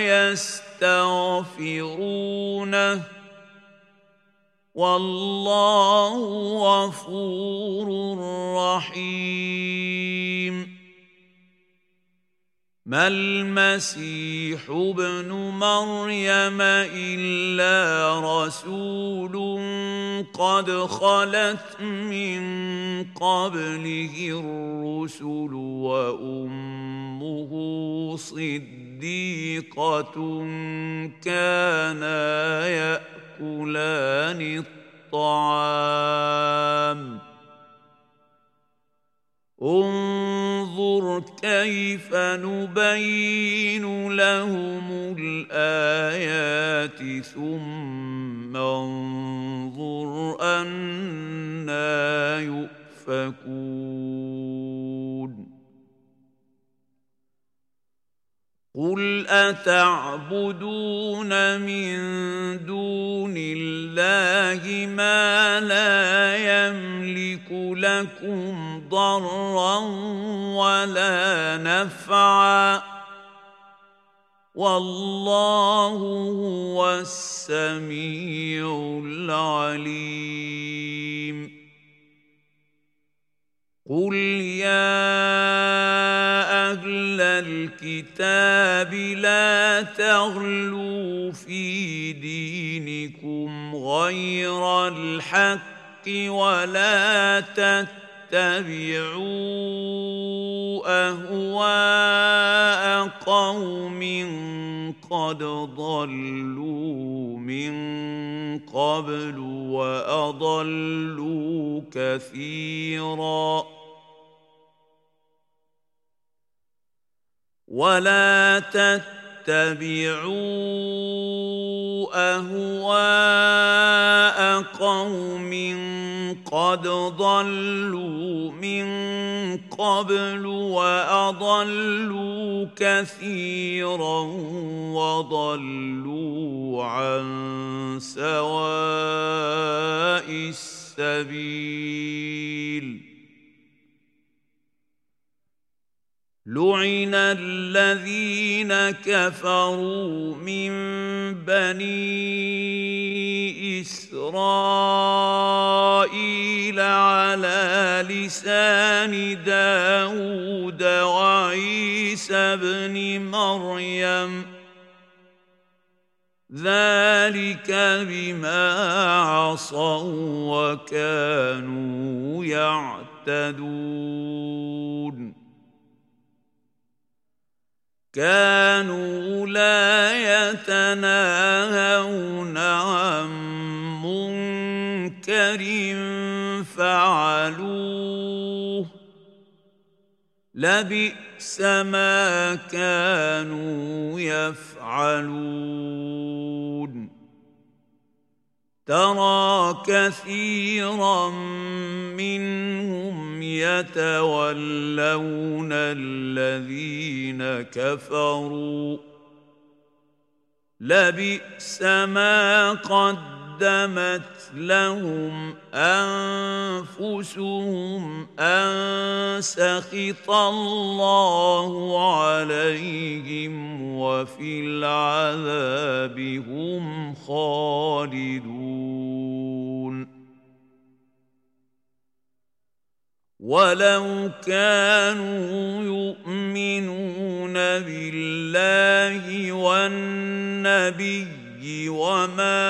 ويستغفرونه والله غفور رحيم. ما المسيح ابن مريم إلا رسول قد خلت من قبله الرسل وأمه صديقة كانا يأكلان الطعام انظر كيف نبين لهم الآيات ثم انظر أنى يؤفكون. قل أتعبدون من دون الله ما لا يملك لكم ضرا ولا نفعا والله هو السميع العليم. قل يا أهل الكتاب لا تغلوا في دينكم غير الحق ولا تتبعوا أهواء قوم قد ضلوا من قبل وأضلوا كثيرا ولا تتبعوا أهواء قوم قد ضلوا من قبل وأضلوا كثيرا وضلوا عن سواء السبيل. لعن الذين كفروا من بني إسرائيل على لسان داود وعيسى بن مريم ذلك بما عصوا وكانوا يعتدون. كانوا لا يتناهون عن منكر فعلوه لبئس ما كانوا يفعلون ترى كثيرا منهم يتولون الذين كفروا لبئس ما قدمت لهم أنفسهم أن سخط الله عليهم وفي العذاب هم خالدون ولو كانوا يؤمنون بالله والنبي وما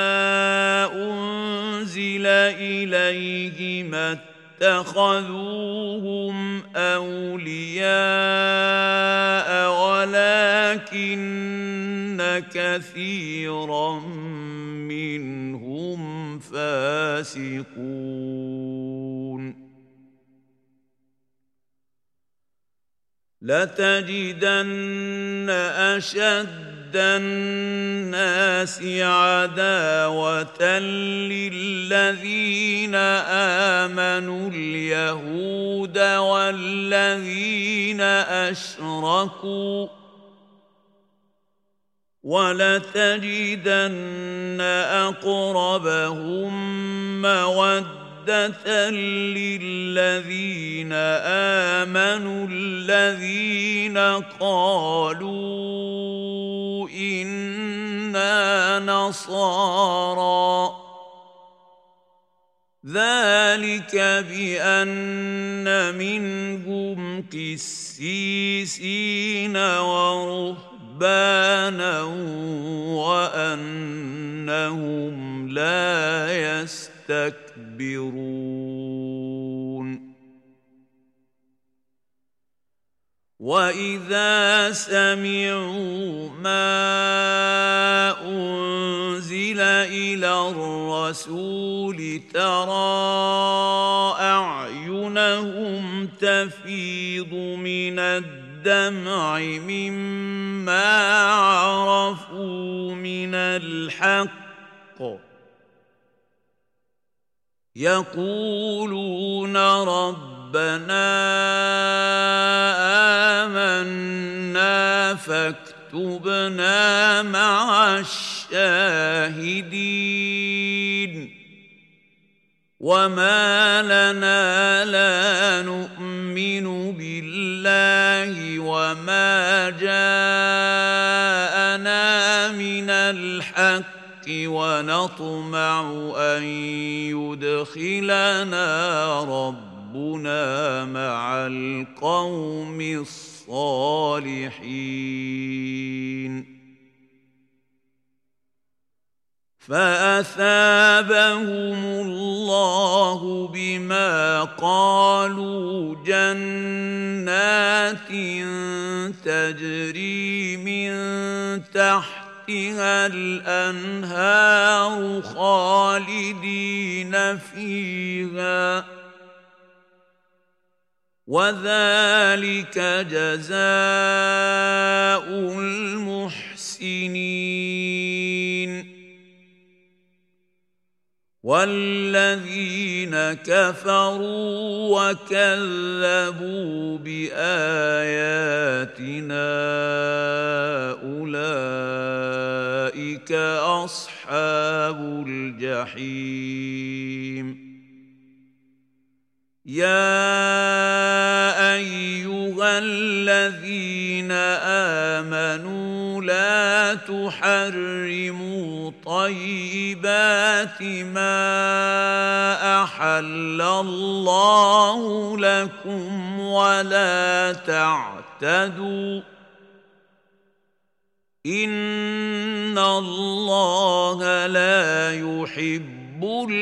أنزل إليه ما اتخذوهم أولياء ولكن كثيرا منهم فاسقون لتجدن أشد الناس عداوة للذين آمنوا اليهود والذين أشركوا ولتجدن أقربهم مودة للذين آمنوا الذين قالوا إنا نصارى ذلك بأن منهم قسيسين ورهبانا وأنهم لا يستكبرون وإذا سمعوا ما أنزل إلى الرسول ترى أعينهم تفيض من الدمع مما عرفوا من الحق يقولون ربنا آمنا فاكتبنا مع الشاهدين وما لنا لا نؤمن بالله وما جاءنا من الحق ونطمع أن يدخلنا ربنا مع القوم الصالحين فأثابهم الله بما قالوا جنات تجري من تحت الأنهار خالدين فيها وذلك جزاء المحسنين والذين كفروا وكذبوا بآياتنا أولئك أصحاب الجحيم يا أيها الذين آمنوا لا تحرموا طيبات ما أحل الله لكم ولا تعتدوا إن الله لا يحب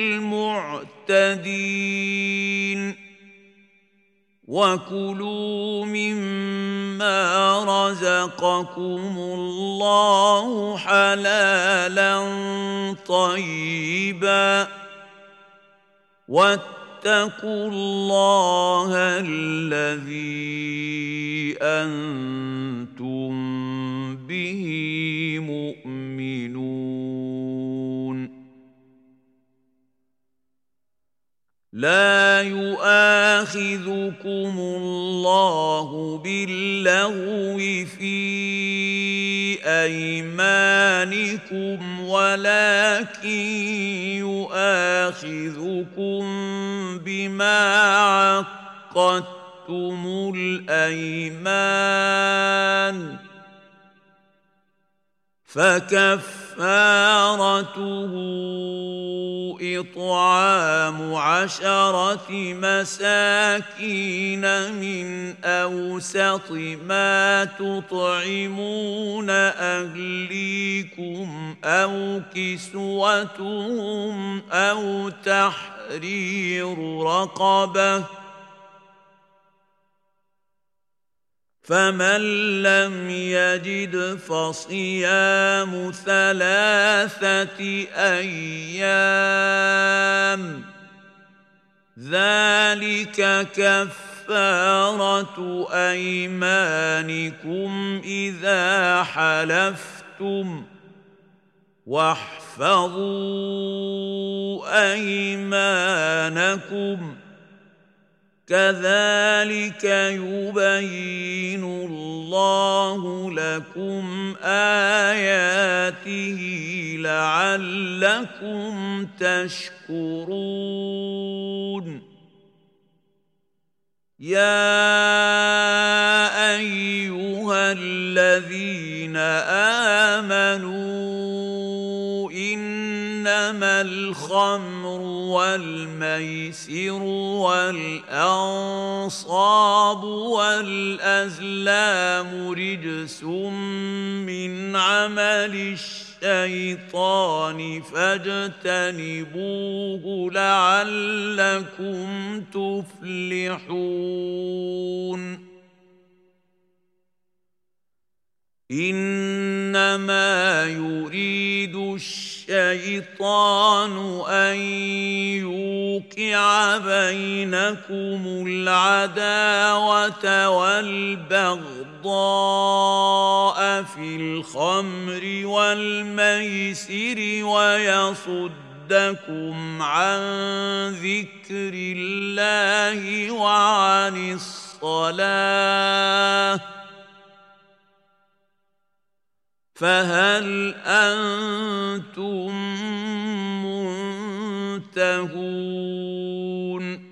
المعتدين وكلوا مما رزقكم الله حلالا طيبا واتقوا واتقوا الله الذي أنتم به مؤمنون. لا يؤاخذكم الله باللغو في أيمانكم ولكن يؤاخذكم بما عقدتم الأيمان، فكفارته إطعام عشرة مساكين من أوسط ما تطعمون أهليكم أو كسوتهم أو تحرير رقبة، فمن لم يجد فصيام ثلاثة أيام، ذلك كفارة أيمانكم إذا حلفتم، واحفظوا أيمانكم، كذلك يبين الله لكم آياته لعلكم تشكرون. يا أيها الذين آمنوا إنما الخمر والميسر والأنصاب والأزلام رجس من عمل الشيطان فاجتنبوه لعلكم تفلحون. إنما يريد الشيطان أن يوقع بينكم العداوة والبغضاء في الخمر والميسر ويصدكم عن ذكر الله وعن الصلاة، فهل أنتم منتهون؟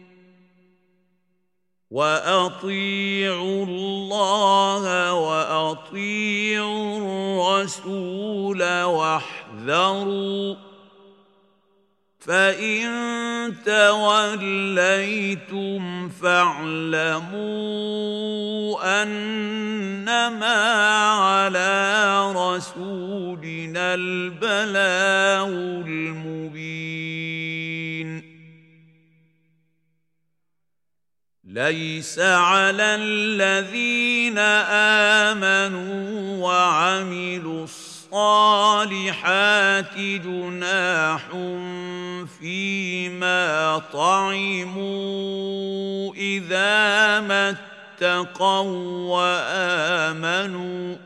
وأطيعوا الله وأطيعوا الرسول واحذروا، فإن توليتم فاعلموا أنما على رسولنا البلاغ المبين. ليس على الذين آمنوا وعملوا الصالحات جناح فيما طعموا إذا ما اتقوا وآمنوا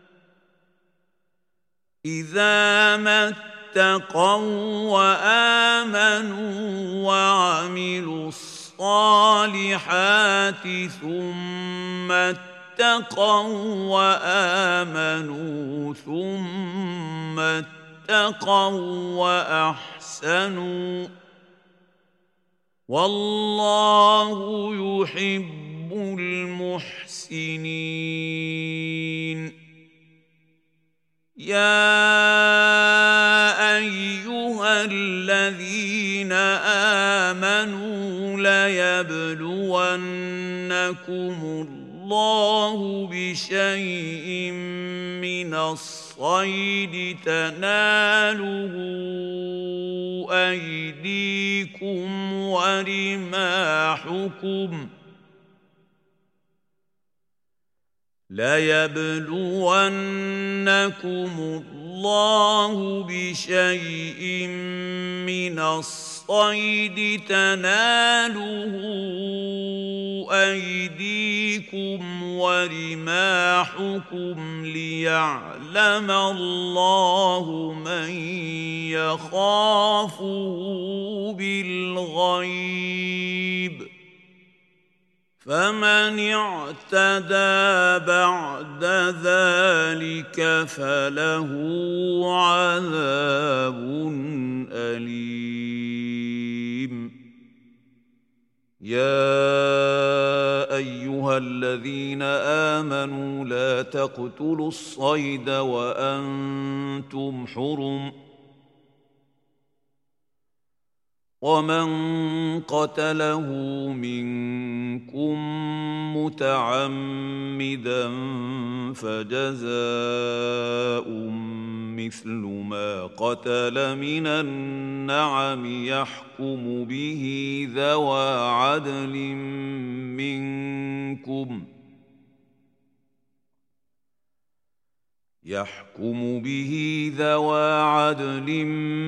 إذا ما اتقوا وآمنوا وعملوا الصالحات ثم اتقوا وآمنوا ثم اتقوا وأحسنوا، والله يحب المحسنين. يا أيها الذين آمنوا ليبلونكم الله بشيء من الصيد تناله أيديكم ورماحكم ليبلونكم الله بشيء من الصيد الصيد تناله أيديكم ورماحكم ليعلم الله من يخافه بالغيب فمن اعتدى بعد ذلك فله عذاب أليم. يا أيها الذين آمنوا لا تقتلوا الصيد وأنتم حرم ومن قتله منكم متعمدا فجزاء مثل ما قتل من النعم يحكم به ذوى عدل منكم يحكم به ذوى عدل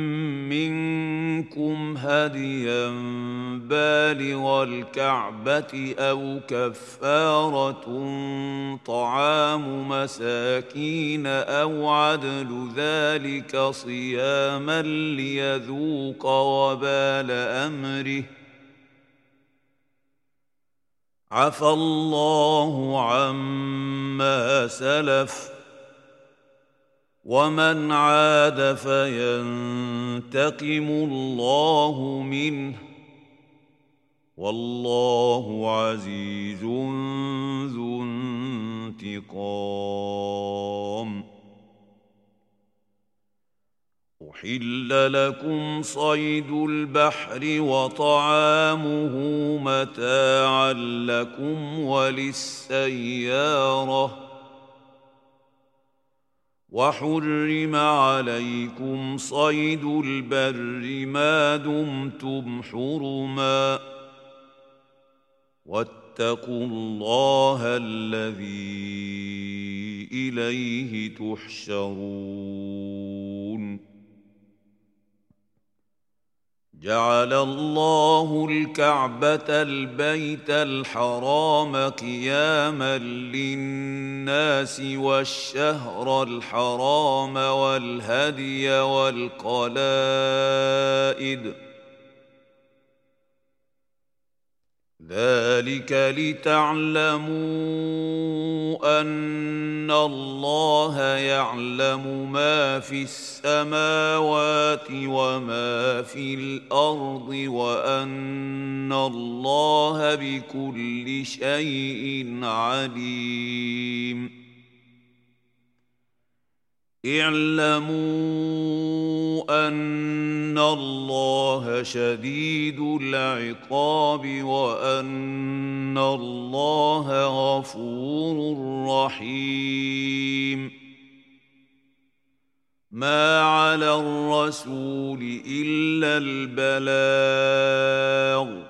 منكم هديا بالغ الكعبة أو كفارة طعام مساكين أو عدل ذلك صياما ليذوق وبال أمره عفى الله عما سلف ومن عاد فينتقم الله منه والله عزيز ذو انتقام. أحل لكم صيد البحر وطعامه متاعا لكم وللسيارة وحرم عليكم صيد البر ما دمتم حرما واتقوا الله الذي إليه تحشرون. جعل الله الكعبة البيت الحرام قياما للناس والشهر الحرام والهدي والقلائد ذلك لتعلموا أن الله يعلم ما في السماوات وما في الأرض وأن الله بكل شيء عليم. اعلموا أن الله شديد العقاب وأن الله غفور رحيم. ما على الرسول إلا البلاغ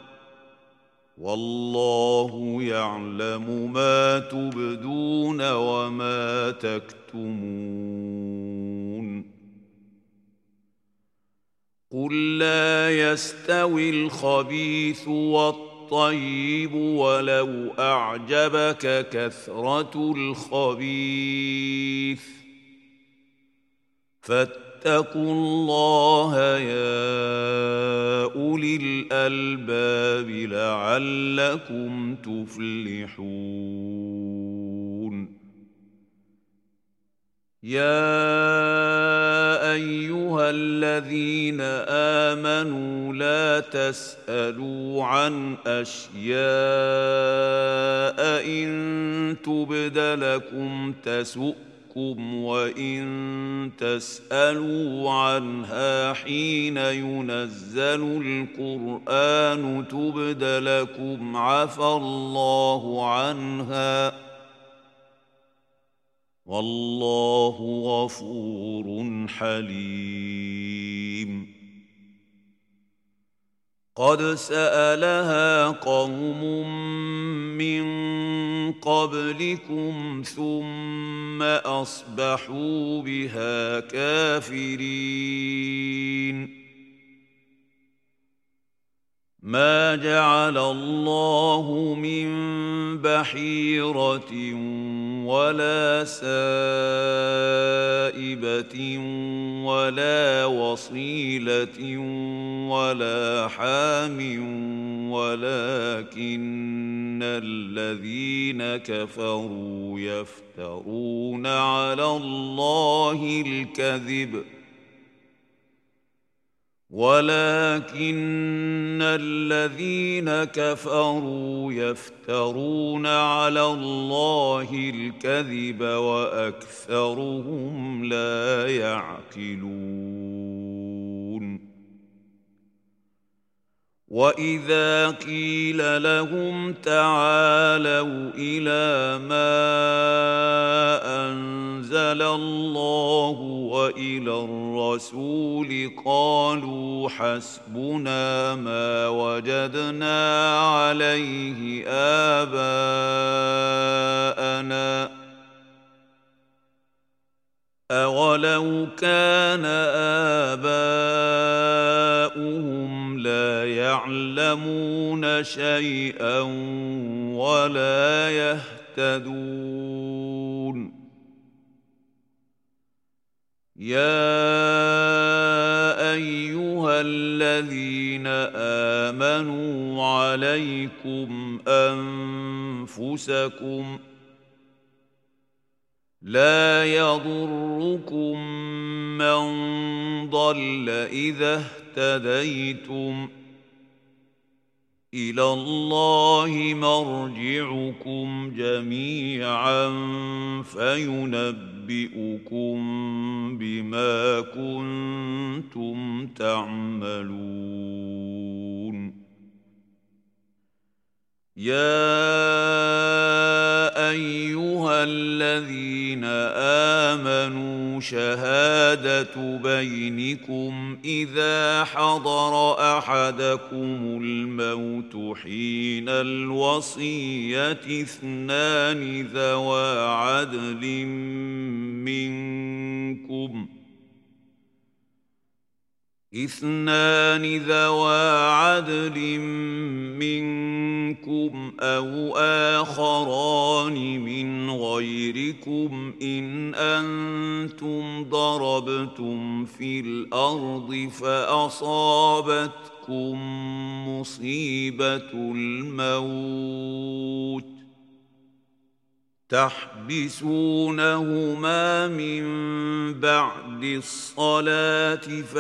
والله يعلم ما تبدون وما تكتمون. قل لا يستوي الخبيث والطيب ولو أعجبك كثرة الخبيث فاتقوا الله يا أولي الألباب لعلكم تفلحون. يا أيها الذين آمنوا لا تسألوا عن أشياء إن تبد لكم تسؤكم وإن تسألوا عنها حين ينزل القرآن تبد لكم عفى الله عنها والله غفور حليم. قد سألها قوم من قبلكم ثم أصبحوا بها كافرين. كافرين. ما جعل الله من بحيرة ولا سائبة ولا وصيلة ولا حام ولكن الذين كفروا يفترون على الله الكذب ولكن الذين كفروا يفترون على الله الكذب وأكثرهم لا يعقلون وإذا قيل لهم تعالوا إلى ما أنزل الله وإلى الرسول قالوا حسبنا ما وجدنا عليه آباءنا أولو كان آباؤهم لا يعلمون شيئا ولا يهتدون يا أيها الذين آمنوا عليكم أنفسكم لا يضركم من ضل إذا اهتديتم إلى الله مرجعكم جميعا فينبئكم بما كنتم تعملون يا أيها الذين آمنوا شهادة بينكم إذا حضر أحدكم الموت حين الوصية اثنان ذوى عدل منكم اثنان ذوى عدل منكم أو آخران من غيركم إن أنتم ضربتم في الأرض فأصابتكم مصيبة الموت تحبسونهما من بعد الصلاة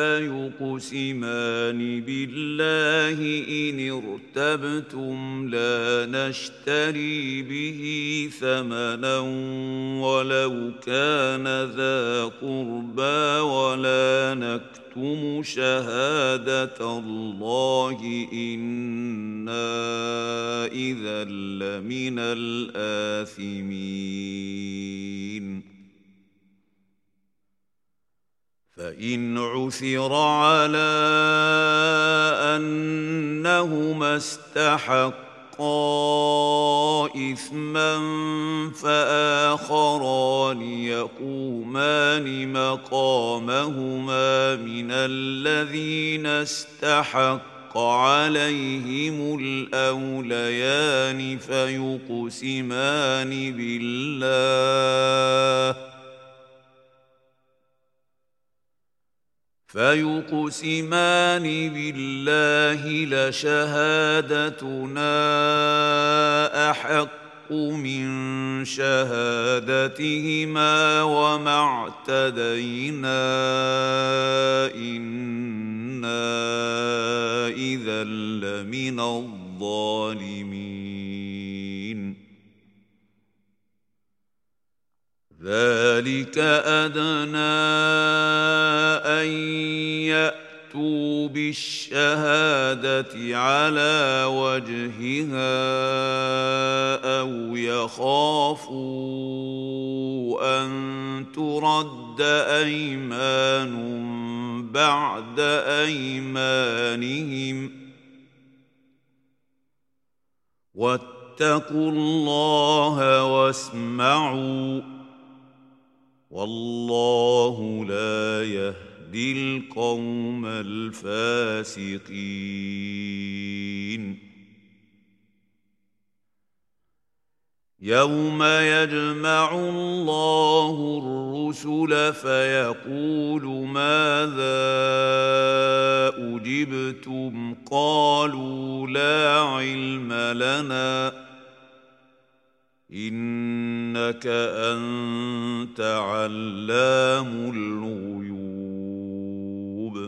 فيقسمان بالله إن ارتبتم لا نشتري به ثمنا ولو كان ذا قربى ولا نكتم شهادة الله إنا إذا لمن الآثمين فإن عثر على أنهما استحقا إثما فآخران يقومان مقامهما من الذين استحق عليهم الأوليان فيقسمان بالله فيقسمان بالله لشهادتنا أحق من شهادتهما وما اعتدينا إنا إذا لمن الظالمين ذلك أدنى أن يأتوا بالشهادة على وجهها أو يخافوا أن ترد أيمان بعد أيمانهم واتقوا الله واسمعوا والله لا يهدي يهدي القوم الفاسقين يوم يجمع الله الرسل فيقول ماذا أجبتم قالوا لا علم لنا إنك أنت علام الغيوب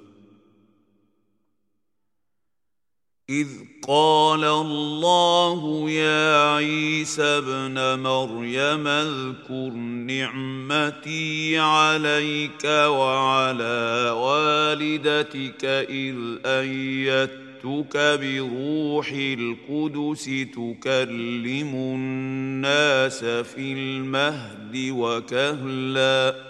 إذ قال الله يا عيسى ابن مريم اذكر نعمتي عليك وعلى والدتك إذ أيدتك بروح القدس تكلم الناس في المهد وكهلاً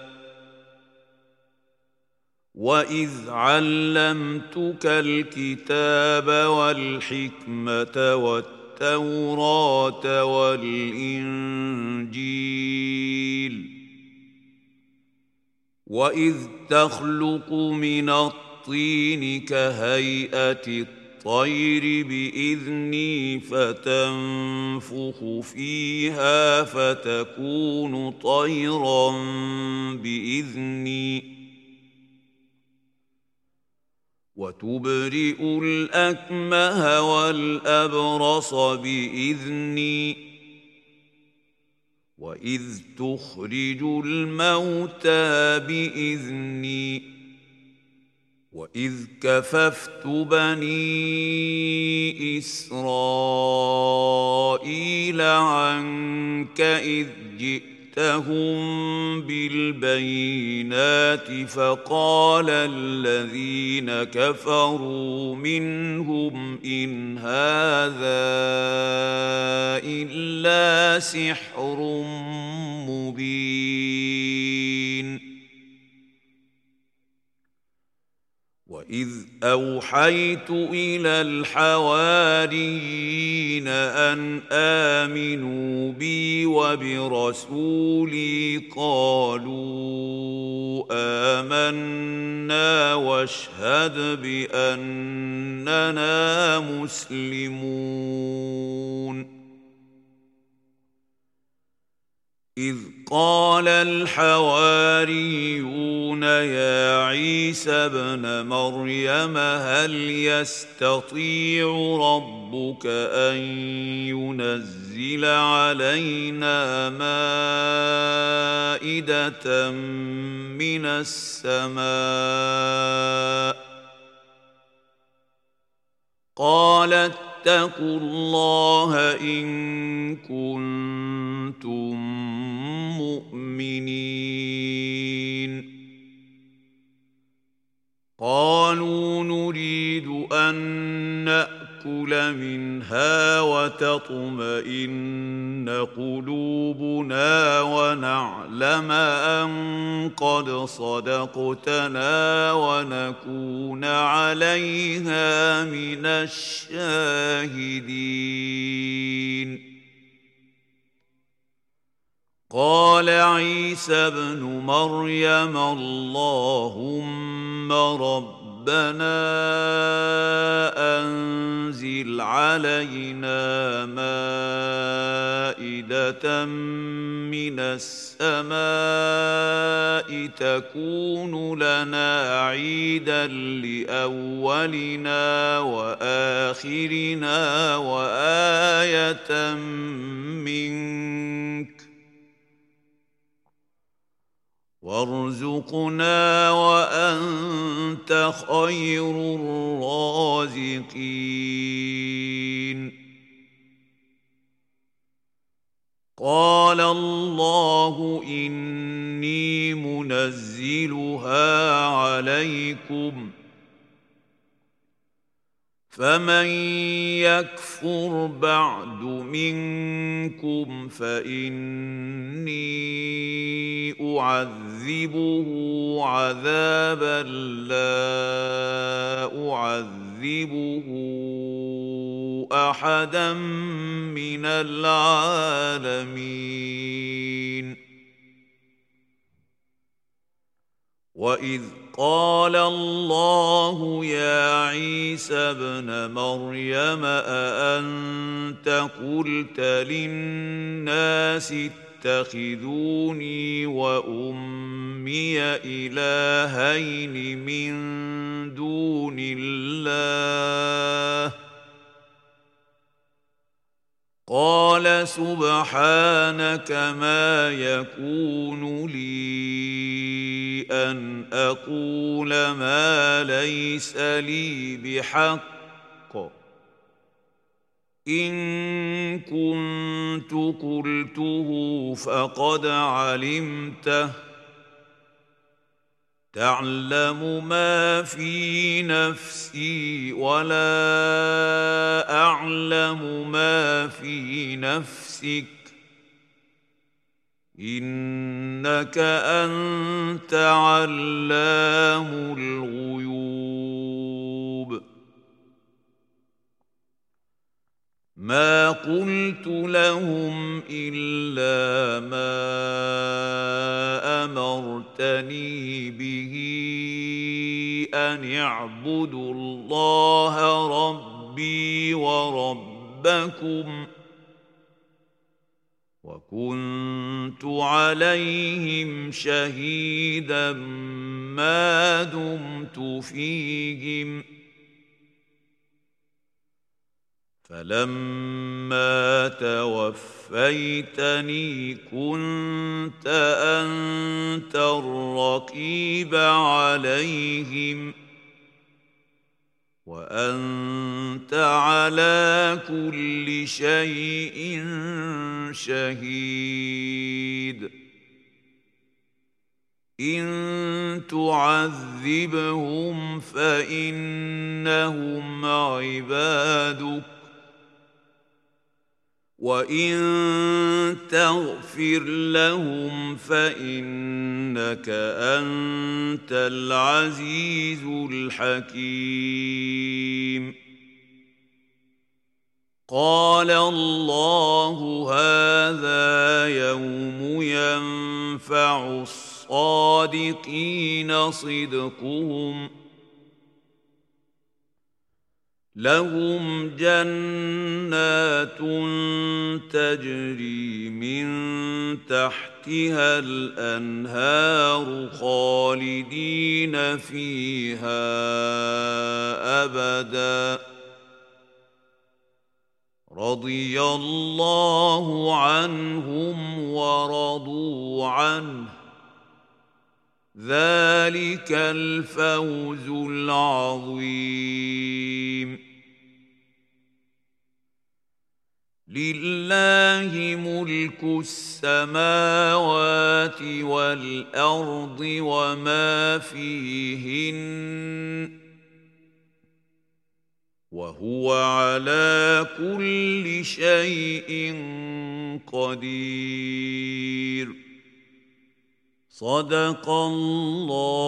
وإذ علمتك الكتاب والحكمة والتوراة والإنجيل وإذ تخلق من الطين كهيئة الطير بإذني فتنفخ فيها فتكون طيرا بإذني وتبرئ الأكمه والأبرص بإذني وإذ تخرج الموتى بإذني وإذ كففت بني إسرائيل عنك إذ جئت جئتهم بالبينات فقال الذين كفروا منهم إن هذا إلا سحر مبين وإذ أوحيت إلى الحواريين أن آمنوا بي وبرسولي قالوا آمنا واشهد بأننا مسلمون إذ قال الحواريون يا عيسى ابن مريم هل يستطيع ربك أن ينزل علينا مائدة من السماء قال اتقوا الله إن كنتم مؤمنين قالوا نريد أن نأكل منها وتطمئن قلوبنا ونعلم أن قد صدقتنا ونكون عليها من الشاهدين قال عيسى ابن مريم اللهم ربنا أنزل علينا مائدة من السماء تكون لنا عيدا لأولنا وآخرنا وآية منك وارزقنا وأنت خير الرازقين قال الله إني منزلها عليكم فمن يكفر بعد منكم فإني أعذبه عذابا لا أعذبه أحدا من العالمين وإذ قال الله يا عيسى ابن مريم أأنت قلت للناس اتخذوني وأمي إلهين من دون الله قال سبحانك ما يكون لي أن أقول ما ليس لي بحق إن كنت قلته فقد علمته تعلم ما في نفسي ولا أعلم ما في نفسك إنك أنت علام الغيوب ما قلت لهم إلا ما أمرتني به أن اعبدوا الله ربي وربكم وكنت عليهم شهيدا ما دمت فيهم فلما توفيتني كنت أنت الرقيب عليهم وأنت على كل شيء شهيد إن تعذبهم فإنهم عبادك وإن تغفر لهم فإنك أنت العزيز الحكيم قال الله هذا يوم ينفع الصادقين صدقهم لهم جنات تجري من تحتها الأنهار خالدين فيها أبدا رضي الله عنهم ورضوا عنه ذلك الفوز العظيم لله ملك السماوات والأرض وما فيهن وهو على كل شيء قدير صدق الله